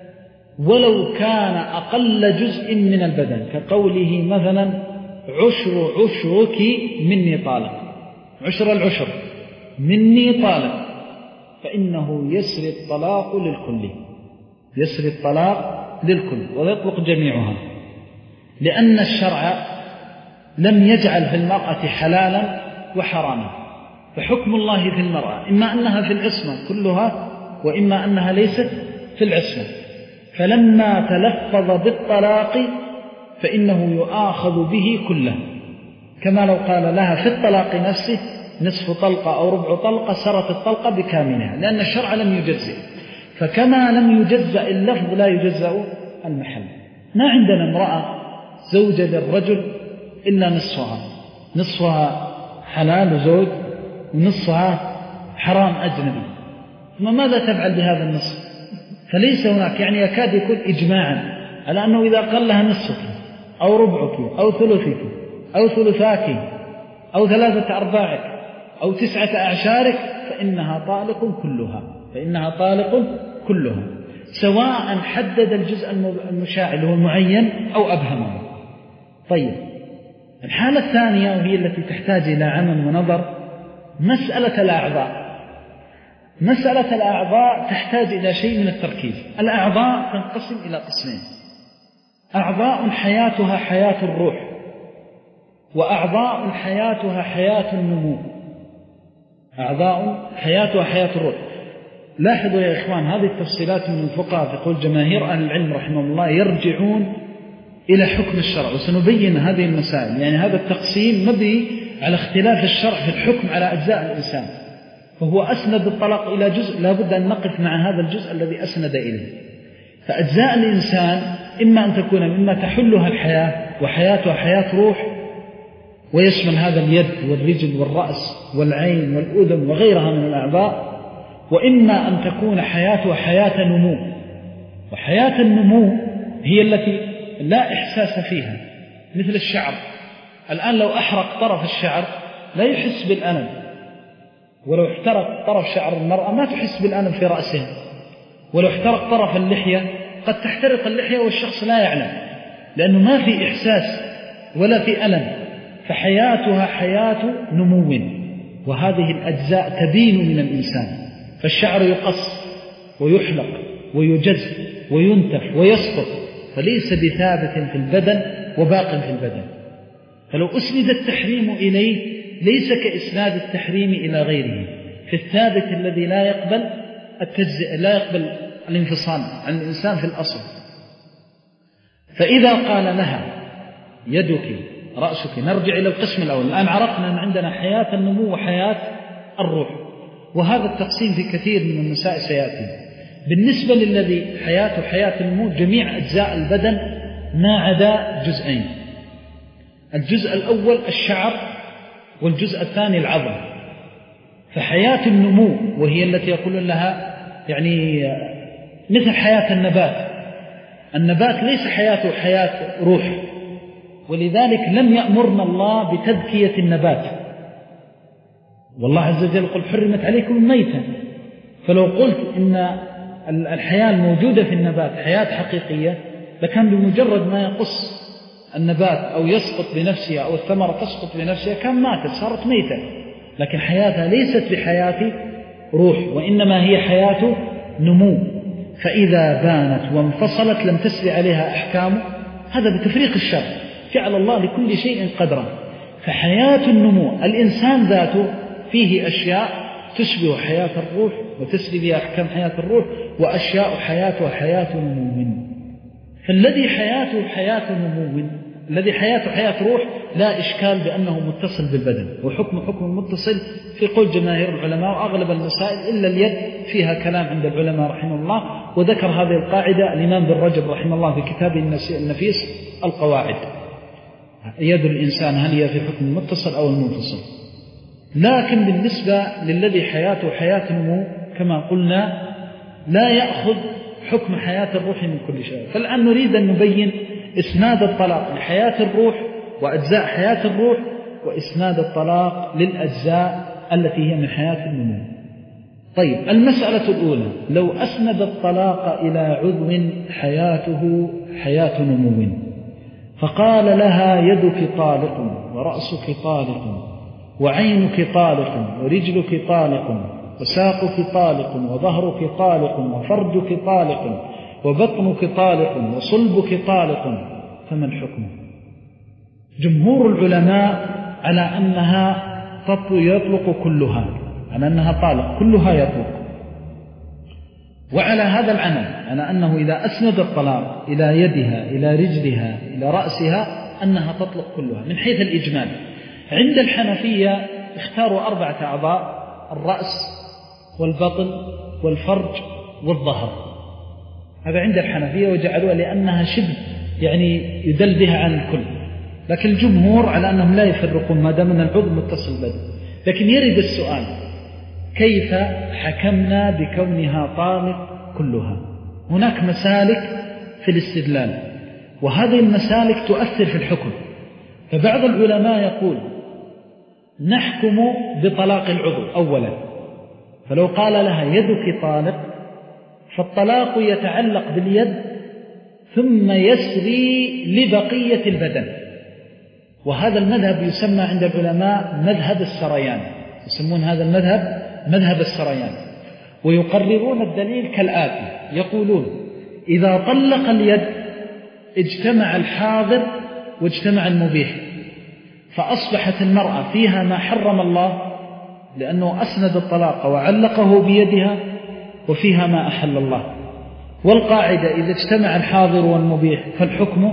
B: ولو كان أقل جزء من البدن، كقوله مثلا عشر عشرك مني طالق، عشر العشر مني طالق، فإنه يسري الطلاق للكل، يسري الطلاق للكل ويطلق جميعها، لأن الشرع لم يجعل في المرأة حلالا وحراما. فحكم الله في المرأة إما أنها في العصمة كلها، وإما أنها ليست في العصمة. فلما تلفظ بالطلاق فإنه يؤاخذ به كله، كما لو قال لها في الطلاق نفسه نصف طلقة أو ربع طلقة سرت الطلقة بكاملها، لأن الشرع لم يجزئ. فكما لم يجزأ اللفظ لا يجزأ المحل. ما عندنا امرأة زوجة للرجل إلا نصفها، نصفها حلال وزوج ونصفها حرام أجنبي، ثم ماذا تفعل بهذا النصف؟ فليس هناك، يعني يكاد يكون إجماعا على أنه إذا قال لها نصفك أو ربعك أو ثلثك أو ثلثاك أو ثلاثة أرباعك أو تسعة أعشارك فإنها طالق كلها فإنها طالق كلها سواء حدد الجزء المشاع اللي هو المعين أو أبهمه. طيب الحالة الثانية وهي التي تحتاج إلى عمل ونظر مسألة الأعضاء. مسألة الأعضاء تحتاج إلى شيء من التركيز. الأعضاء تنقسم إلى قسمين: أعضاء حياتها حياة الروح، وأعضاء حياتها حياة النمو. أعضاء حياتها حياة الروح. لاحظوا يا إخوان هذه التفصيلات من الفقهاء تقول جماهير أهل العلم رحمه الله يرجعون إلى حكم الشرع، وسنبين هذه المسائل. يعني هذا التقسيم مبني على اختلاف الشرع في الحكم على أجزاء الإنسان، فهو أسند الطلاق إلى جزء لا بد أن نقف مع هذا الجزء الذي أسند إليه. فأجزاء الإنسان إما أن تكون مما تحلها الحياة وحياتها حياة روح، ويشمل هذا اليد والرجل والرأس والعين والأذن وغيرها من الأعضاء، وإما أن تكون حياتها حياة نمو. وحياة النمو هي التي لا إحساس فيها، مثل الشعر. الآن لو أحرق طرف الشعر لا يحس بالألم، ولو احترق طرف شعر المرأة ما تحس بالألم في رأسها، ولو احترق طرف اللحية قد تحترق اللحية والشخص لا يعلم، لأنه ما في إحساس ولا في ألم. فحياتها حياة نمو، وهذه الأجزاء تبين من الإنسان. فالشعر يقص ويحلق ويجز وينتف ويسقط، فليس بثابت في البدن وباق في البدن. فلو أسند التحريم إليه ليس كإسناد التحريم إلى غيره في الثابت الذي لا يقبل التجزئة، لا يقبل الانفصال عن الإنسان في الأصل. فإذا قال لها يدك رأسك، نرجع إلى القسم الأول. الآن عرفنا أن عندنا حياة النمو وحياة الروح، وهذا التقسيم في كثير من المسائل سيأتي. بالنسبة للذي حياته حياة النمو جميع أجزاء البدن ما عدا جزئين: الجزء الأول الشعر، والجزء الثاني العظم. فحياة النمو وهي التي يقولون لها يعني مثل حياة النبات. النبات ليس حياته حياة روح، ولذلك لم يأمرنا الله بتذكية النبات. والله عز وجل يقول حرمت عليكم الميتة. فلو قلت إن الحياة الموجودة في النبات حياة حقيقية لكان بمجرد ما يقص النبات أو يسقط بنفسها أو الثمرة تسقط بنفسها كان ماتت، صارت ميتة. لكن حياتها ليست بحياة روح، وإنما هي حياة نمو. فإذا بانت وانفصلت لم تسري عليها أحكام، هذا بتفريق الشر. جعل الله لكل شيء قدرا. فحياة النمو الإنسان ذاته فيه أشياء تشبه حياة الروح وتسري بها أحكام حياة الروح، وأشياء حياتها حياة نمو. فالذي حياته حياة نمو، الذي حياته حياة روح، لا إشكال بأنه متصل بالبدن، وحكم حكم المتصل في قول جماهير العلماء. وأغلب المسائل إلا اليد فيها كلام عند العلماء رحمه الله، وذكر هذه القاعدة الإمام بن رجب رحمه الله في كتابه النفيس القواعد. يد الإنسان هل هي في حكم المتصل أو المنفصل. لكن بالنسبة للذي حياته حياة نمو كما قلنا لا يأخذ حكم حياة الروح من كل شيء. فالآن نريد أن نبين إسناد الطلاق لحياة الروح وأجزاء حياة الروح، وإسناد الطلاق للأجزاء التي هي من حياة النمو. طيب المسألة الأولى: لو أسند الطلاق إلى عضو حياته حياة نمو، فقال لها يدك طالق ورأسك طالق وعينك طالق ورجلك طالق وساقك طالق وظهرك طالق وفرجك طالق وبطنك طالق وصلبك طالق، فما الحكم؟ جمهور العلماء على أنها يطلق كلها، على أنها طالق كلها يطلق. وعلى هذا العمل على أنه إذا أسند الطلاق إلى يدها إلى رجلها إلى رأسها أنها تطلق كلها من حيث الإجمال. عند الحنفية اختاروا أربعة أعضاء: الرأس والبطن والفرج والظهر. هذا عند الحنفية وجعلوها لأنها شبه يعني يدل بها عن الكل. لكن الجمهور على أنهم لا يفرقون ما دام أن العضو متصل بدن. لكن يرد السؤال: كيف حكمنا بكونها طالق كلها؟ هناك مسالك في الاستدلال. وهذه المسالك تؤثر في الحكم. فبعض العلماء يقول نحكم بطلاق العضو أولا، فلو قال لها يدك طالق فالطلاق يتعلق باليد ثم يسري لبقية البدن. وهذا المذهب يسمى عند العلماء مذهب السريان، يسمون هذا المذهب مذهب السريان. ويقررون الدليل كالآتي: يقولون إذا طلق اليد اجتمع الحاضر واجتمع المبيح، فأصبحت المرأة فيها ما حرم الله لأنه أسند الطلاق وعلقه بيدها، وفيها ما أحل الله. والقاعدة إذا اجتمع الحاضر والمبيح فالحكم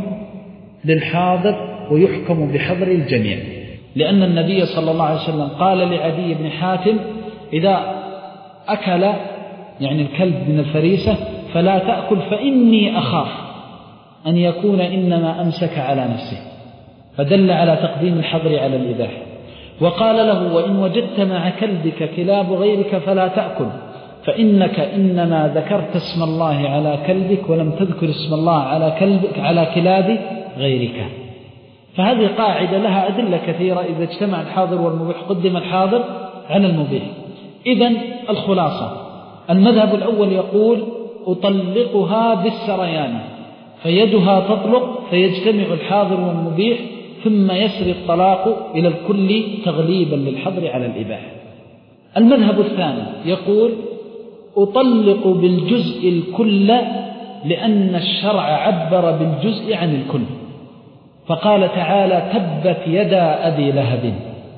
B: للحاضر ويحكم بحضر الجميع، لأن النبي صلى الله عليه وسلم قال لعدي بن حاتم: إذا أكل يعني الكلب من الفريسة فلا تأكل فإني أخاف أن يكون إنما أمسك على نفسه، فدل على تقديم الحظر على الإباحة. وقال له: وإن وجدت مع كلبك كلاب غيرك فلا تأكل فإنك إنما ذكرت اسم الله على كلبك ولم تذكر اسم الله على كلبك على كلاب غيرك. فهذه قاعدة لها أدلة كثيرة، إذا اجتمع الحاضر والمبيح قدم الحاضر على المبيح. إذن الخلاصة: المذهب الأول يقول أطلقها بالسريان، فيدها تطلق فيجتمع الحاضر والمبيح ثم يسري الطلاق إلى الكل تغليبا للحظر على الإباحة. المذهب الثاني يقول أطلق بالجزء الكل، لأن الشرع عبر بالجزء عن الكل، فقال تعالى: تبت يدا أبي لهب،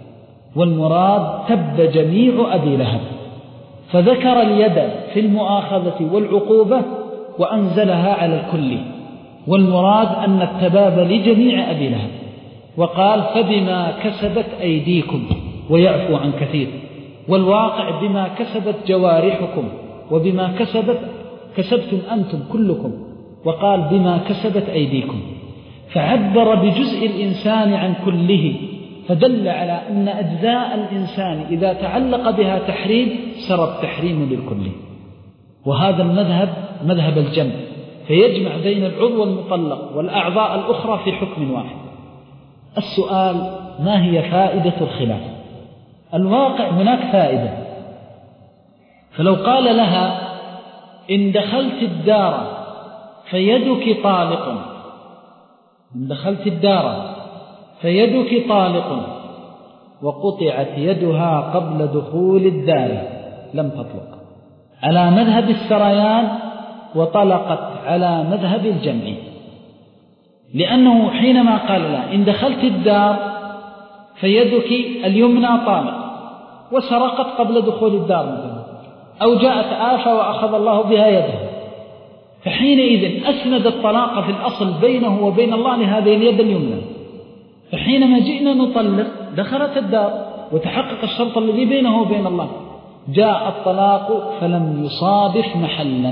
B: والمراد تب جميع أبي لهب، فذكر اليد في المؤاخذة والعقوبة وأنزلها على الكل، والمراد أن التباب لجميع أبي لهب، وقال: فبما كسبت أيديكم، ويعفو عن كثير، والواقع بما كسبت جوارحكم، وبما كسبت كسبتم أنتم كلكم، وقال: بما كسبت أيديكم، فعبر بجزء الإنسان عن كله، فدل على أن أجزاء الإنسان إذا تعلق بها تحريم سرى التحريم للكل. وهذا المذهب مذهب الجمع، فيجمع بين العضو المطلق والأعضاء الأخرى في حكم واحد. السؤال: ما هي فائدة الخلاف؟ الواقع هناك فائدة. فلو قال لها: إن دخلت الدار فيدك طالق، إن دخلت الدار فيدك طالق، وقطعت يدها قبل دخول الدار لم تطلق، على مذهب السريان، وطلقت على مذهب الجمع، لأنه حينما قال لها: إن دخلت الدار فيدك اليمنى طالق، وسرقت قبل دخول الدار مثلا، أو جاءت آفة وأخذ الله بها يدها، فحينئذ أسند الطلاق في الأصل بينه وبين الله لهذه اليد اليمنى. فحينما جئنا نطلق دخلت الدار وتحقق الشرط الذي بينه وبين الله، جاء الطلاق فلم يصادف محلا،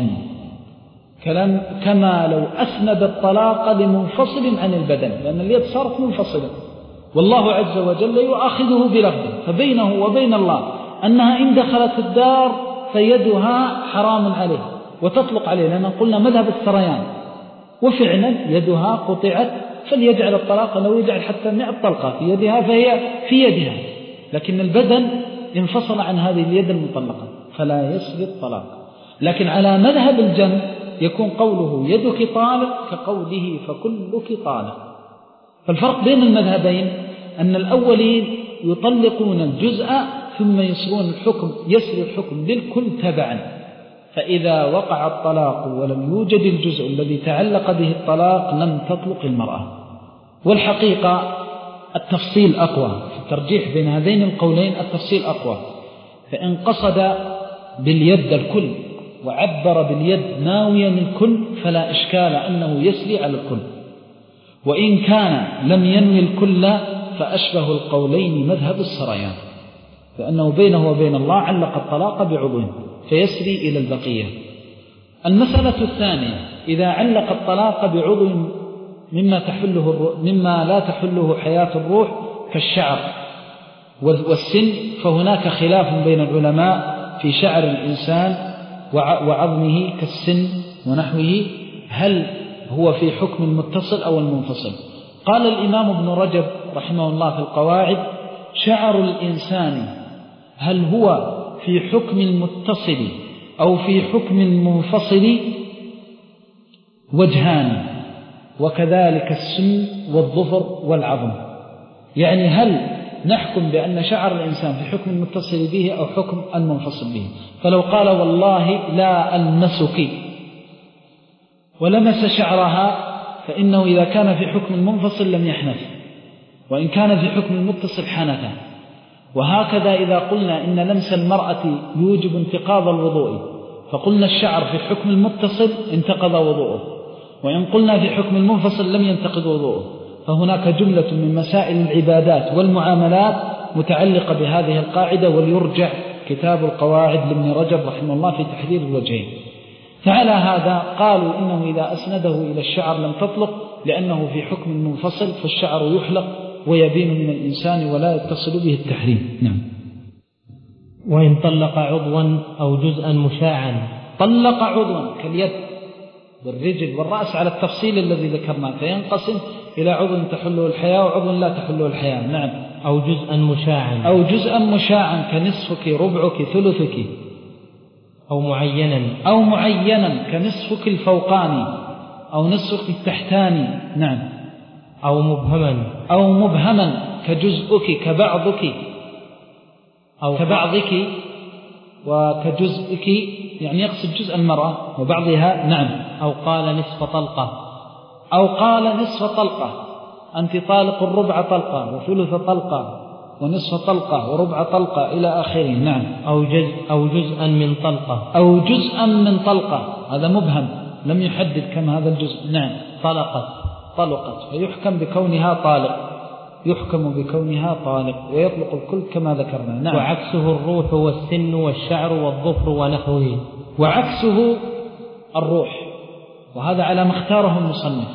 B: كما لو أسند الطلاق لمنفصل عن البدن، لأن اليد صارت منفصلة، والله عز وجل يؤاخذه بلفظه، فبينه وبين الله أنها إن دخلت الدار فيدها حرام عليه وتطلق عليه، لأن قلنا مذهب السريان، وفعلا يدها قطعت، فليجعل الطلاق لو يجعل حتى مئة طلقة في يدها فهي في يدها، لكن البدن انفصل عن هذه اليد المطلقة فلا يسري الطلاق. لكن على مذهب الجمع يكون قوله يدك طالق كقوله فكلك طالق. فالفرق بين المذهبين أن الأولين يطلقون الجزء ثم يسرون الحكم، يسري الحكم للكل تبعا، فإذا وقع الطلاق ولم يوجد الجزء الذي تعلق به الطلاق لم تطلق المرأة. والحقيقة التفصيل أقوى، في الترجيح بين هذين القولين التفصيل أقوى، فإن قصد باليد الكل وعبر باليد ناويا الكل فلا إشكال أنه يسري على الكل، وإن كان لم ينوي الكل فأشبه القولين مذهب السريان، لأنه بينه وبين الله علق الطلاق بعضو فيسري إلى البقية. المسألة الثانية: إذا علق الطلاق بعضو مما, تحله مما لا تحله حياة الروح كالشعر والسن، فهناك خلاف بين العلماء في شعر الإنسان وعظمه كالسن ونحوه، هل هو في حكم المتصل أو المنفصل. قال الإمام ابن رجب رحمه الله في القواعد: شعر الإنسان هل هو في حكم المتصل أو في حكم المنفصل وجهان، وكذلك السن والظفر والعظم. يعني هل نحكم بأن شعر الإنسان في حكم المتصل به أو حكم المنفصل به؟ فلو قال والله لا ألمسك ولمس شعرها فإنه إذا كان في حكم المنفصل لم يحنث، وإن كان في حكم المتصل حنث. وهكذا إذا قلنا إن لمس المرأة يوجب انتقاض الوضوء فقلنا الشعر في حكم المتصل انتقض وضوءه، وإن قلنا في حكم المنفصل لم ينتقض وضوءه. فهناك جملة من مسائل العبادات والمعاملات متعلقة بهذه القاعدة، وليرجع كتاب القواعد لابن رجب رحمه الله في تحرير الوجهين. فعلى هذا قالوا إنه إذا أسنده إلى الشعر لم تطلق، لأنه في حكم منفصل، فالشعر يحلق ويبين من الإنسان ولا يتصل به التحريم. نعم.
A: وإن طلق عضوا أو جزءا مشاعا.
B: طلق عضوا كاليد والرجل والرأس على التفصيل الذي ذكرناه، فينقسم إلى عضو تحله الحياة وعضو لا تحله الحياة. نعم.
A: أو جزءا مشاعا.
B: أو جزءا مشاعا كنصفك ربعك ثلثك.
A: أو معينا.
B: أو معينا كنصفك الفوقاني أو نصفك التحتاني. نعم.
A: أو مبهما.
B: أو مبهما كجزءك كبعضك أو كبعضك وكجزءك، يعني يقصد جزء المرأة وبعضها. نعم.
A: أو قال نصف طلقة.
B: أو قال نصف طلقة، أنت طالق الربع طلقة وثلث طلقة ونصف طلقة وربع طلقة إلى آخره. نعم.
A: أو جزء أو جزءا من طلقة.
B: أو جزءا من طلقة، هذا مبهم لم يحدد كم هذا الجزء. نعم.
A: طلقت.
B: طلقت فيحكم بكونها طالق، يحكم بكونها طالق ويطلق الكل كما ذكرنا. نعم.
A: وعكسه الروح والسن والشعر والظفر ونحوه.
B: وعكسه الروح، وهذا على ما اختاره المصنف،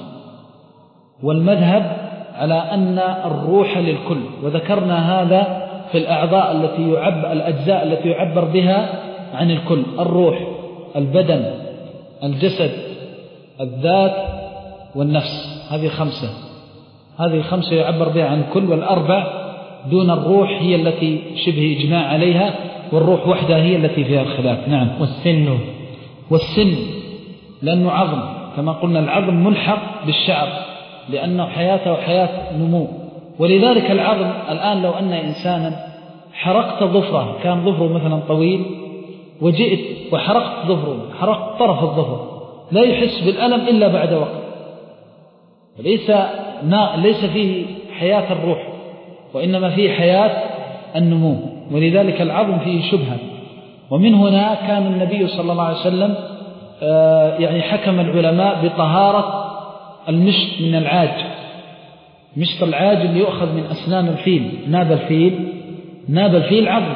B: والمذهب على أن الروح للكل، وذكرنا هذا في الأعضاء التي يعبر الأجزاء التي يعبر بها عن الكل: الروح، البدن، الجسد، الذات، والنفس. هذه خمسة، هذه خمسة يعبر بها عن الكل، والأربع دون الروح هي التي شبه إجماع عليها، والروح وحدها هي التي فيها الخلاف. نعم.
A: والسن.
B: والسن لأنه عظم، كما قلنا العظم ملحق بالشعر لأنه حياته حياة نمو، ولذلك العظم الآن لو أن إنسانا حرقت ظفره، كان ظفره مثلا طويل وجئت وحرقت ظفره، حرقت طرف الظفر، لا يحس بالألم إلا بعد وقت، ليس ليس فيه حياة الروح وإنما فيه حياة النمو، ولذلك العظم فيه شبهة. ومن هنا كان النبي صلى الله عليه وسلم يعني حكم العلماء بطهارة المشط من العاج، مشط العاج اللي يؤخذ من أسنان الفيل، ناب الفيل، ناب الفيل عظم،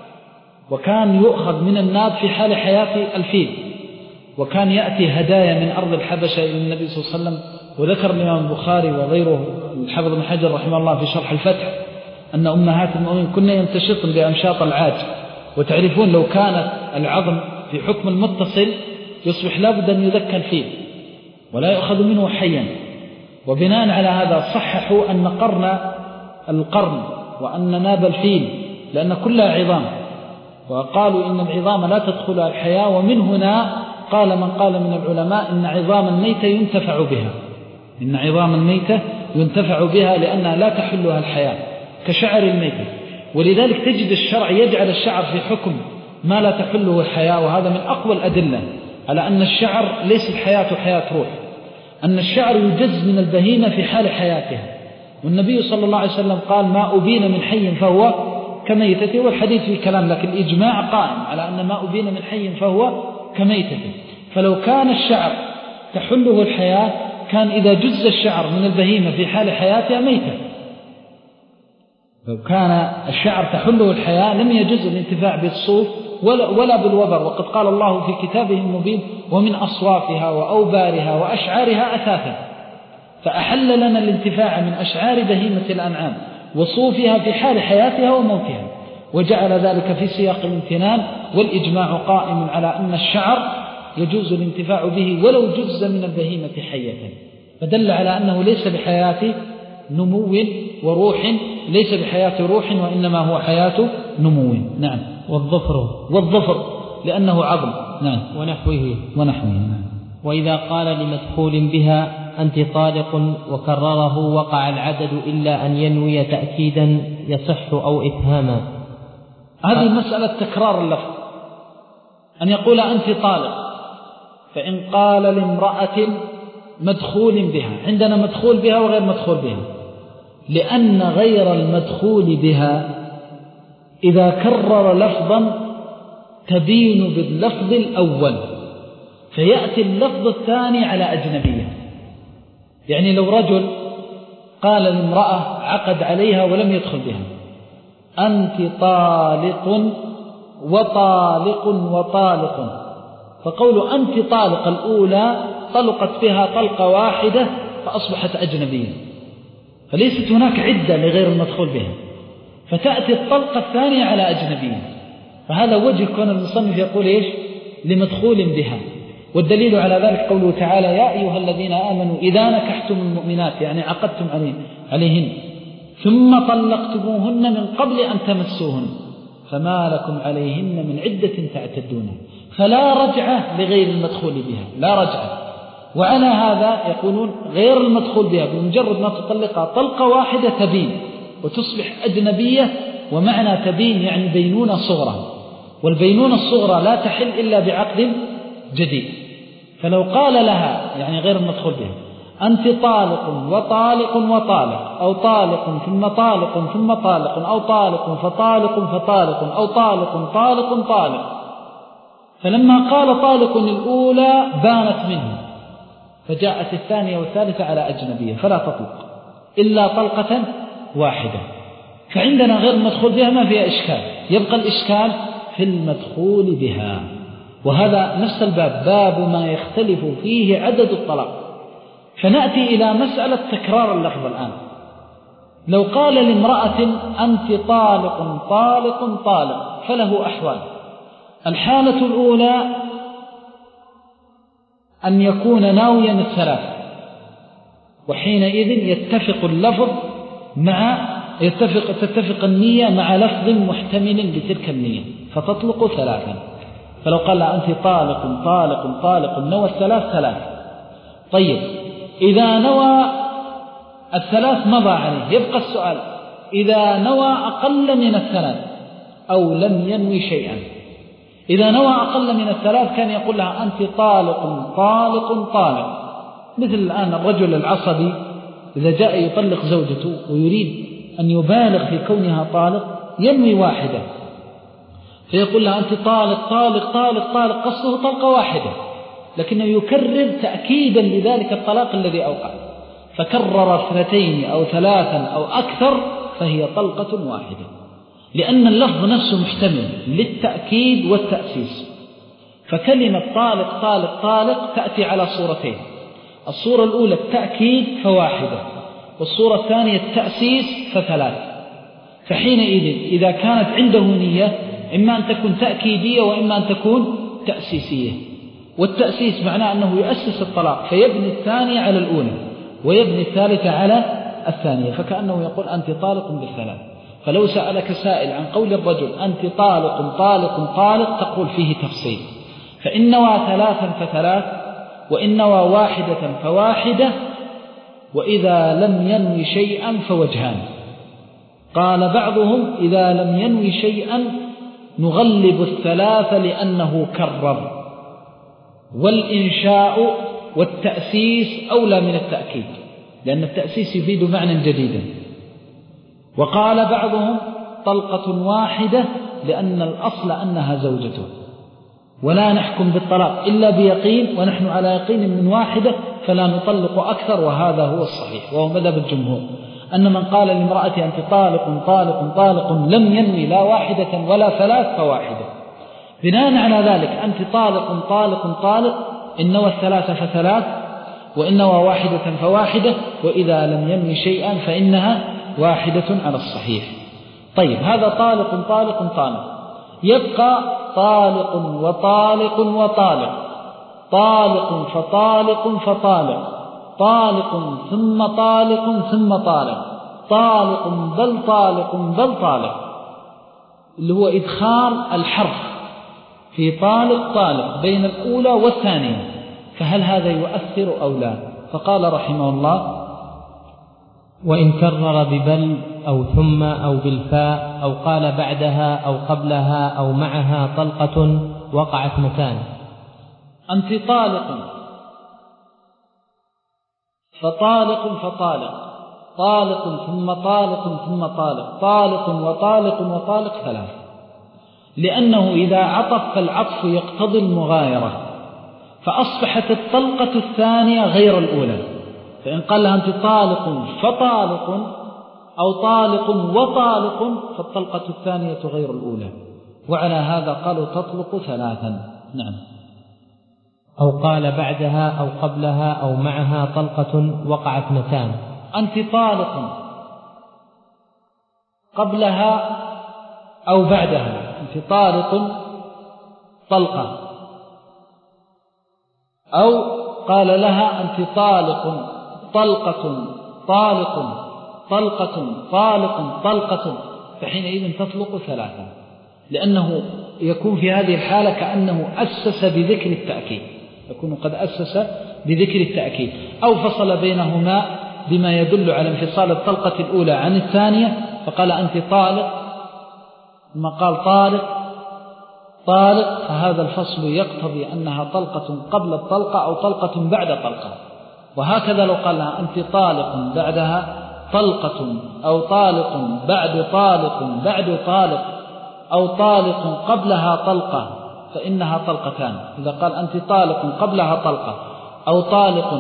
B: وكان يؤخذ من الناب في حال حياة الفيل، وكان يأتي هدايا من أرض الحبشة إلى النبي صلى الله عليه وسلم. وذكر الإمام البخاري وغيره الحافظ بن حجر رحمه الله في شرح الفتح أن أمهات المؤمنين كنا يمتشطن بأمشاط العاج، وتعرفون لو كانت العظم في حكم المتصل يصبح لابد أن يذكى الفيل ولا يأخذ منه حيا، وبناء على هذا صححوا أن قرن القرن وأن ناب الفيل لأن كلها عظام، وقالوا إن العظام لا تدخلها الحياة. ومن هنا قال من قال من العلماء إن عظام الميتة ينتفع بها، إن عظام الميتة ينتفع بها لأنها لا تحلها الحياة كشعر الميتة. ولذلك تجد الشرع يجعل الشعر في حكم ما لا تحله الحياة، وهذا من أقوى الأدلة على أن الشعر ليس الحياة حياة روح، أن الشعر يجز من البهيمة في حال حياتها. والنبي صلى الله عليه وسلم قال ما أبين من حي فهو كميتته، والحديث فيه كلام، لكن الإجماع قائم على أن ما أبين من حي فهو كميتته. فلو كان الشعر تحله الحياة كان إذا جز الشعر من البهيمة في حال حياتها ميتة، لو كان الشعر تحله الحياة لم يجز الانتفاع بالصوف ولا, ولا بالوبر. وقد قال الله في كتابه المبين ومن أصوافها وأوبارها وأشعارها أثاثا، فأحل لنا الانتفاع من أشعار بهيمة الأنعام وصوفها في حال حياتها وموتها، وجعل ذلك في سياق الامتنان. والإجماع قائم على أن الشعر يجوز الانتفاع به ولو جز من البهيمة حية، فدل على أنه ليس بحياة نمو وروح، ليس بحياة روح وإنما هو حياة نمو. نعم.
A: والظفر
B: والظفر لأنه عظم. نعم.
A: ونحوه
B: ونحوه. نعم.
A: وإذا قال لمدخول بها أنت طالق وكرره وقع العدد إلا أن ينوي تأكيدا يصح أو إفهاما.
B: هذه مسألة تكرار اللفظ، أن يقول أنت طالق، فإن قال لامرأة مدخول بها، عندنا مدخول بها وغير مدخول بها، لأن غير المدخول بها إذا كرر لفظا تبين باللفظ الأول فيأتي اللفظ الثاني على أجنبية. يعني لو رجل قال لامرأة عقد عليها ولم يدخل بها أنت طالق وطالق وطالق، فقول أنت طالق الأولى طلقت بها طلقة واحدة فأصبحت أجنبية، فليست هناك عدة لغير المدخول بها، فتأتي الطلقة الثانية على أجنبية. فهذا وجه كون المصنف يقول إيش لمدخول بها. والدليل على ذلك قوله تعالى يا أيها الذين آمنوا إذا نكحتم المؤمنات، يعني عقدتم عليهن ثم طلقتموهن من قبل أن تمسوهن فما لكم عليهن من عدة تعتدون، فلا رجعة لغير المدخول بها، لا رجعة. وعلى هذا يقولون غير المدخول بها بمجرد ما تطلقها طلقة واحدة تبين وتصبح أجنبية، ومعنى تبين يعني بينونة صغرى، والبينونة الصغرى لا تحل إلا بعقد جديد. فلو قال لها يعني غير المدخول بها أنت طالق وطالق وطالق، أو طالق ثم طالق ثم طالق، أو طالق فطالق فطالق، أو طالق طالق طالق، فلما قال طالق الأولى بانت منه، فجاءت الثانية والثالثة على أجنبية فلا تطلق إلا طلقة واحدة. فعندنا غير المدخول بها ما فيها إشكال، يبقى الإشكال في المدخول بها. وهذا نفس الباب، باب ما يختلف فيه عدد الطلاق. فنأتي إلى مسألة تكرار اللفظ الآن. لو قال لامرأة أنت طالق طالق طالق فله أحوال. الحالة الأولى أن يكون ناويا الثلاث، وحينئذ يتفق اللفظ مع يتفق تتفق النية مع لفظ محتمل لتلك النية فتطلق ثلاثا. فلو قال أنت طالق طالق طالق نوى الثلاث ثلاث. طيب إذا نوى الثلاث مضى عليه، يبقى السؤال إذا نوى أقل من الثلاث أو لم ينوي شيئا. إذا نوى أقل من الثلاث كان يقول لها أنت طالق طالق طالق، مثل الآن الرجل العصبي إذا جاء يطلق زوجته ويريد أن يبالغ في كونها طالق ينوي واحدة، فيقول لها أنت طالق طالق طالق طالق، قصده طلقة واحدة، لكنه يكرر تأكيدا لذلك الطلاق الذي أوقع، فكرر اثنتين أو ثلاثا أو أكثر فهي طلقة واحدة، لأن اللفظ نفسه محتمل للتأكيد والتأسيس. فكلمة طالق طالق طالق تأتي على صورتين، الصورة الأولى التأكيد فواحدة، والصورة الثانية التأسيس فثلاث. فحينئذ إذا كانت عنده نية إما أن تكون تأكيدية وإما أن تكون تأسيسية. والتأسيس معناه أنه يؤسس الطلاق فيبني الثانية على الأولى ويبني الثالثة على الثانية، فكأنه يقول أنت طالق بالثلاث. فلو سألك سائل عن قول الرجل أنت طالق طالق طالق تقول فيه تفصيل، فإن نوى ثلاثا فثلاث، وإن نوى واحدة فواحدة، وإذا لم ينوي شيئا فوجهان. قال بعضهم إذا لم ينوي شيئا نغلب الثلاث لأنه كرر، والإنشاء والتأسيس أولى من التأكيد لأن التأسيس يفيد معنى جديدا. وقال بعضهم طلقة واحدة لأن الأصل أنها زوجته، ولا نحكم بالطلاق إلا بيقين، ونحن على يقين من واحدة فلا نطلق أكثر، وهذا هو الصحيح وهو مذهب الجمهور، أن من قال لامرأة أنت طالق طالق طالق لم ينوي لا واحدة ولا ثلاث فواحدة. بناء على ذلك أنت طالق طالق طالق إن نوى الثلاثة فثلاث، وإن نوى واحدة فواحدة، وإذا لم ينوي شيئا فإنها واحدة على الصحيح. طيب هذا طالق طالق طالق، يبقى طالق وطالق وطالق. طالق فطالق فطالق، طالق ثم طالق ثم طالق، طالق بل طالق بل طالق، اللي هو إدخال الحرف في طالق طالق بين الأولى والثانية، فهل هذا يؤثر أو لا؟ فقال رحمه الله:
A: وإن كرر ببل أو ثم أو بالفاء أو قال بعدها أو قبلها أو معها طلقة وقع اثنتان.
B: أنت طالق فطالق فطالق، طالق ثم طالق ثم طالق، طالق وطالق وطالق ثلاث، لأنه إذا عطف فالعطف يقتضي المغايرة، فأصبحت الطلقة الثانية غير الأولى. فإن قال لها أنت طالق فطالق أو طالق وطالق فالطلقة الثانية غير الأولى، وعلى هذا قالوا تطلق ثلاثا. نعم.
A: أو قال بعدها أو قبلها أو معها طلقة وقع اثنتان.
B: أنت طالق قبلها أو بعدها، أنت طالق طلقة، أو قال لها أنت طالق طلقة طالق طلقة طالق طلقة، فحينئذ تطلق ثلاثا، لأنه يكون في هذه الحالة كأنه أسس بذكر التأكيد، يكون قد أسس بذكر التأكيد، أو فصل بينهما بما يدل على انفصال الطلقة الأولى عن الثانية، فقال أنت طالق، ثم قال طالق طالق، فهذا الفصل يقتضي أنها طلقة قبل الطلقة أو طلقة بعد طلقة. وهكذا لو قال لها أنت طالق بعدها طلقة أو طالق بعد طالق بعد طالق أو طالق قبلها طلقة فإنها طلقتان. إذا قال أنت طالق قبلها طلقة أو طالق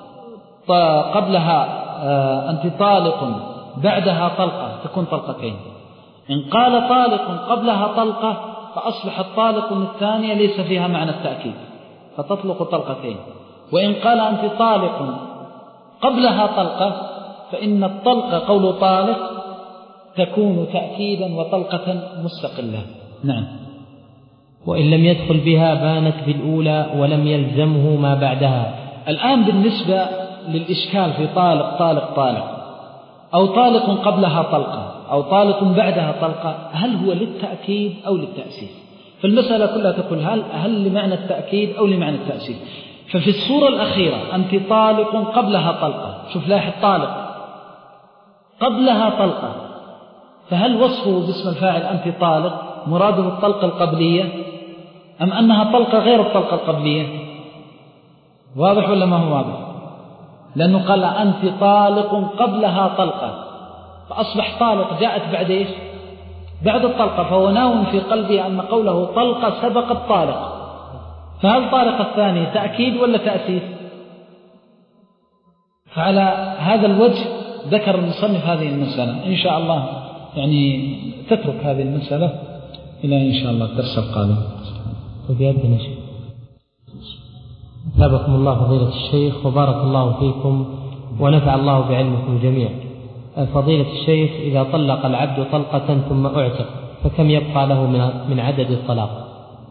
B: قبلها أنت طالق بعدها طلقة تكون طلقتين. إن قال طالق قبلها طلقة فأصبح الطالق الثانية ليس فيها معنى التأكيد فتطلق طلقتين. وإن قال أنت طالق قبلها طلقة فإن الطلقة قول طالق تكون تأكيدا وطلقة مستقلة. نعم.
A: وإن لم يدخل بها بانت بالأولى ولم يلزمه ما بعدها.
B: الآن بالنسبة للإشكال في طالق طالق طالق أو طالق قبلها طلقة أو طالق بعدها طلقة، هل هو للتأكيد أو للتأسيس؟ فالمسألة كلها تقول هل, هل لمعنى التأكيد أو لمعنى التأسيس. ففي الصورة الأخيرة أنت طالق قبلها طلقة، شوف لاحظ طالق قبلها طلقة، فهل وصفه باسم الفاعل أنت طالق مراده الطلقة القبلية أم أنها طلقة غير الطلقة القبلية؟ واضح ولا ما هو واضح؟ لأنه قال أنت طالق قبلها طلقة، فأصبح طالق جاءت بعد إيش؟ بعد الطلقة، فهو ناوٍ في قلبه أن قوله طلقة سبق الطالق، فهل طالق الثاني تأكيد ولا تأسيس؟ فعلى هذا الوجه ذكر المصنف هذه المسألة. إن شاء الله يعني تترك هذه المسألة إلى إن شاء الله الدرس القادم.
A: وبيدنا شيء. أثابكم الله فضيلة الشيخ وبارك الله فيكم ونفع الله بعلمكم جميعا. فضيلة الشيخ، إذا طلق العبد طلقة ثم أعتق فكم يبقى له من عدد الطلاق؟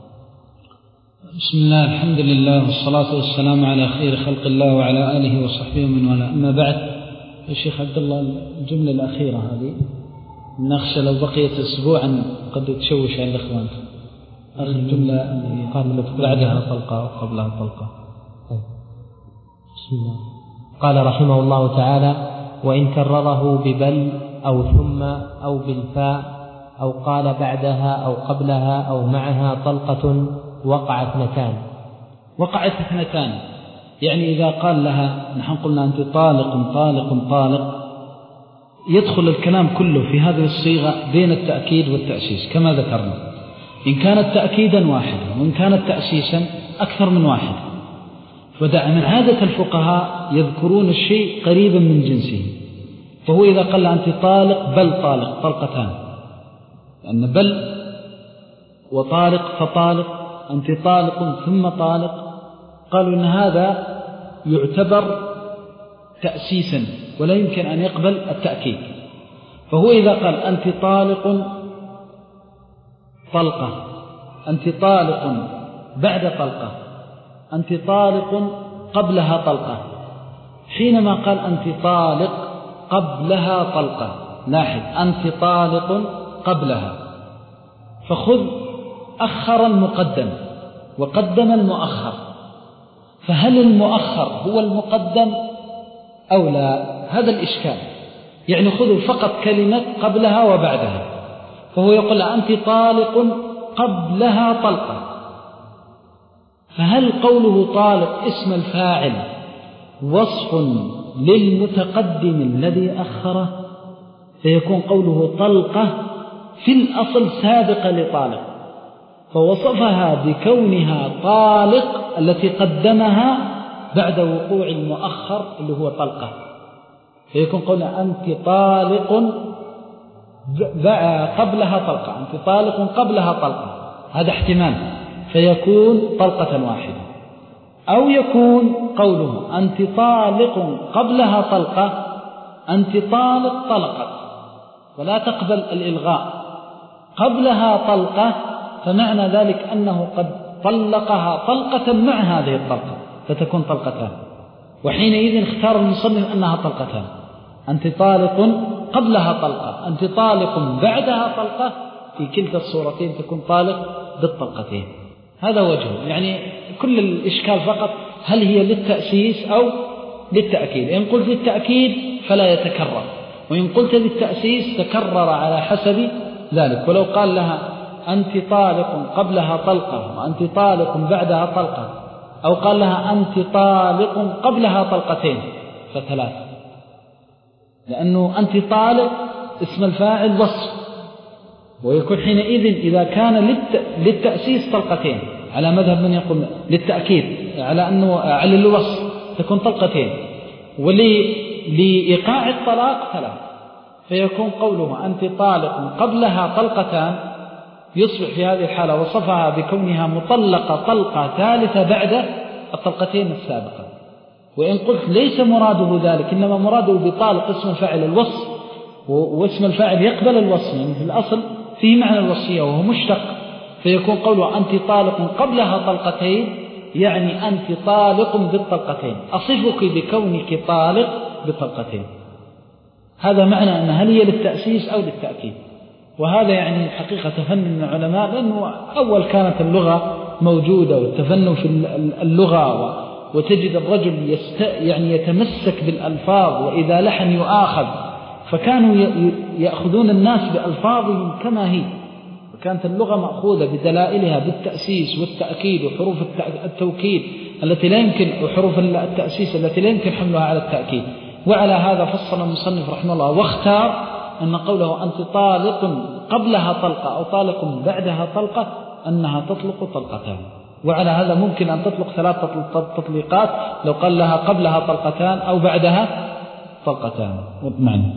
B: بسم الله، الحمد لله والصلاة والسلام على خير خلق الله وعلى آله وصحبه ومن والاه. أما بعد، يا شيخ عبد الله الجملة الأخيرة هذه نخشى لو بقيت أسبوعا قد تشوش على الإخوان. آخر جملة
A: قال
B: بعدها طلقة وقبلها طلقة.
A: بسم الله. قال رحمه الله تعالى: وإن كرره ببل أو ثم أو بالفاء أو قال بعدها أو قبلها أو معها طلقة وقع اثنتان.
B: وقعت اثنتان يعني إذا قال لها نحن قلنا أنت طالق طالق طالق، يدخل الكلام كله في هذه الصيغة بين التأكيد والتأسيس كما ذكرنا، إن كانت تأكيدا واحدا وإن كانت تأسيسا أكثر من واحد. فدع من عادة الفقهاء يذكرون الشيء قريبا من جنسه، فهو إذا قال أنت طالق بل طالق طلقتان، لأن بل وطالق فطالق، أنت طالق ثم طالق، قالوا إن هذا يعتبر تأسيسا ولا يمكن أن يقبل التأكيد. فهو إذا قال أنت طالق طلقة، أنت طالق بعد طلقة، أنت طالق قبلها طلقة. حينما قال أنت طالق قبلها طلقة، لاحظ أنت طالق قبلها، فخذ أخر المقدم وقدم المؤخر، فهل المؤخر هو المقدم أو لا؟ هذا الإشكال. يعني خذوا فقط كلمة قبلها وبعدها، فهو يقول أنت طالق قبلها طلقة، فهل قوله طالق اسم الفاعل وصف للمتقدم الذي أخره، فيكون قوله طلقة في الأصل سابقة لطالق، فوصفها بكونها طالق التي قدمها بعد وقوع المؤخر اللي هو طلقة، فيكون قولنا أنت طالق قبلها طلقة، أنت طالق قبلها طلقة، هذا احتمال، فيكون طلقة واحدة. أو يكون قوله أنت طالق قبلها طلقة، أنت طالق طلقت ولا تقبل الإلغاء، قبلها طلقة، فمعنى ذلك أنه قد طلقها طلقة مع هذه الطلقة فتكون طلقتان، وحينئذ اختار المصنف أنها طلقتان. أنت طالق قبلها طلقة، أنت طالق بعدها طلقة، في كلتا الصورتين تكون طالق بالطلقتين. هذا وجهه. يعني كل الإشكال فقط هل هي للتأسيس أو للتأكيد. إن قلت للتأكيد فلا يتكرر، وإن قلت للتأسيس تكرر على حسب ذلك. ولو قال لها أنت طالق قبلها طلقة وأنت طالق بعدها طلقة، أو قال لها أنت طالق قبلها طلقتين فثلاث، لأنه أنت طالق اسم الفاعل وصف، ويكون حينئذ إذا كان للتأسيس طلقتين على مذهب من يقول للتأكيد على أنه على الوصف تكون طلقتين، ولإيقاع الطلاق ثلاث، فيكون قوله أنت طالق قبلها طلقتان يصبح في هذه الحالة وصفها بكونها مطلقة طلقة ثالثة بعد الطلقتين السابقة. وإن قلت ليس مراده ذلك، إنما مراده بطالق اسم الفاعل الوصف، واسم الفاعل يقبل الوصف، يعني في الأصل فيه معنى الوصفية وهو مشتق، فيكون قوله أنت طالق قبلها طلقتين يعني أنت طالق بالطلقتين، أصفك بكونك طالق بطلقتين. هذا معنى أن هل هي للتأسيس أو للتأكيد. وهذا يعني حقيقة تفنن من العلماء، لأنه أول كانت اللغة موجودة والتفنن في اللغة، وتجد الرجل يست يعني يتمسك بالألفاظ، وإذا لحن يؤاخذ، فكانوا يأخذون الناس بألفاظهم كما هي، وكانت اللغة مأخوذة بدلائلها بالتأسيس والتأكيد وحروف التوكيد التي لا يمكن، وحروف التأسيس التي لا يمكن حملها على التأكيد. وعلى هذا فصل المصنف رحمه الله واختار أن قوله أنت طالق قبلها طلقة أو طالق بعدها طلقة أنها تطلق طلقتان. وعلى هذا ممكن أن تطلق ثلاث تطليقات لو قال لها قبلها طلقتان أو بعدها طلقتان. معنى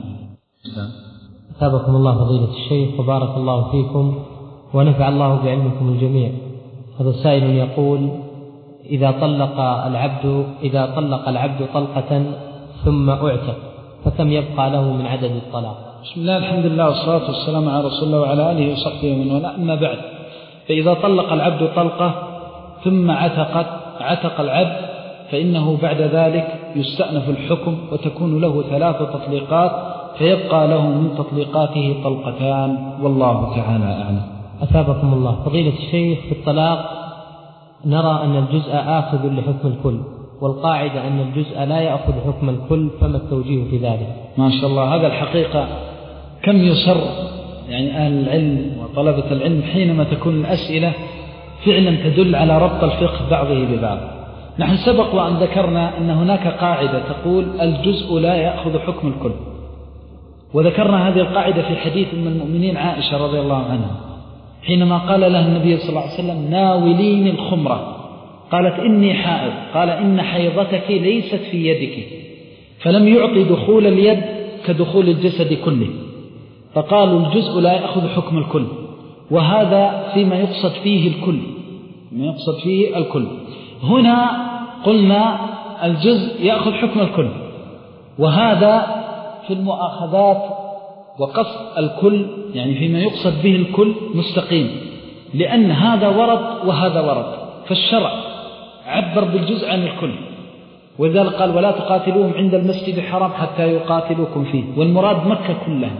A: أثابكم الله فضيلة الشيخ وبارك الله فيكم ونفع الله بعلمكم الجميع. هذا سائل يقول: إذا طلق العبد إذا طلق العبد طلقة ثم أعتق فكم يبقى له من عدد الطلاق؟
B: بسم الله الحمد لله والصلاة والسلام على رسول الله وعلى آله وصحبه ومن والاه، أما بعد، فإذا طلق العبد طلقة ثم عتقت عتق العبد فإنه بعد ذلك يستأنف الحكم وتكون له ثلاث تطليقات، فيبقى له من تطليقاته طلقتان، والله تعالى أعلم.
A: أثابكم الله فضيلة الشيخ، في الطلاق نرى أن الجزء آخذ لحكم الكل، والقاعدة أن الجزء لا يأخذ حكم الكل، فما التوجيه في ذلك؟
B: ما شاء الله، هذا الحقيقة كم يسر يعني أهل العلم وطلبة العلم حينما تكون الأسئلة فعلا تدل على ربط الفقه بعضه ببعض. نحن سبق وأن ذكرنا أن هناك قاعدة تقول الجزء لا يأخذ حكم الكل، وذكرنا هذه القاعدة في حديث من المؤمنين عائشة رضي الله عنها حينما قال لها النبي صلى الله عليه وسلم: ناوليني الخمرة، قالت: إني حائض، قال: إن حيضتك ليست في يدك، فلم يعطي دخول اليد كدخول الجسد كله، فقالوا الجزء لا يأخذ حكم الكل، وهذا فيما يقصد فيه الكل، ما يقصد فيه الكل. هنا قلنا الجزء يأخذ حكم الكل، وهذا في المؤاخذات وقصد الكل يعني فيما يقصد به الكل مستقيم، لأن هذا ورد وهذا ورد، فالشرع عبر بالجزء عن الكل، وذلك قال ولا تقاتلوهم عند المسجد الحرام حتى يقاتلوكم فيه، والمراد مكة كلها.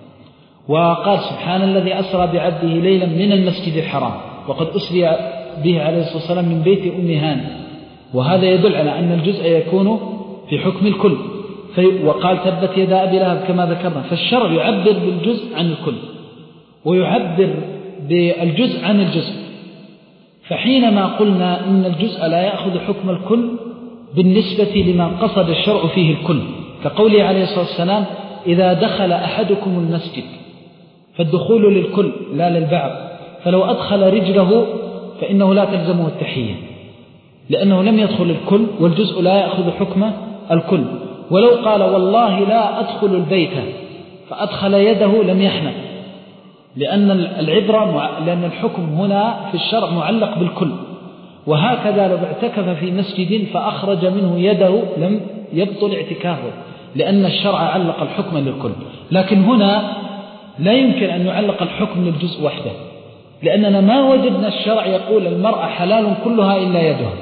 B: وقال سبحان الذي أسرى بعبده ليلا من المسجد الحرام، وقد أسري به عليه الصلاة والسلام من بيت أم هانئ، وهذا يدل على أن الجزء يكون في حكم الكل. وقال تبت يدا أبي لهب كما ذكرنا. فالشرع يعبر بالجزء عن الكل ويعبر بالجزء عن الجزء. فحينما قلنا إن الجزء لا يأخذ حكم الكل بالنسبة لما قصد الشرع فيه الكل، كقوله عليه الصلاة والسلام إذا دخل أحدكم المسجد، فالدخول للكل لا للبعض، فلو أدخل رجله فإنه لا تلزمه التحية، لأنه لم يدخل الكل، والجزء لا يأخذ حكم الكل. ولو قال والله لا أدخل البيت فأدخل يده لم يحنث، لأن العبرة لأن الحكم هنا في الشرع معلق بالكل. وهكذا لو اعتكف في مسجد فأخرج منه يده لم يبطل اعتكافه، لأن الشرع علق الحكم للكل. لكن هنا لا يمكن أن يعلق الحكم للجزء وحده، لأننا ما وجدنا الشرع يقول المرأة حلال كلها إلا يدها،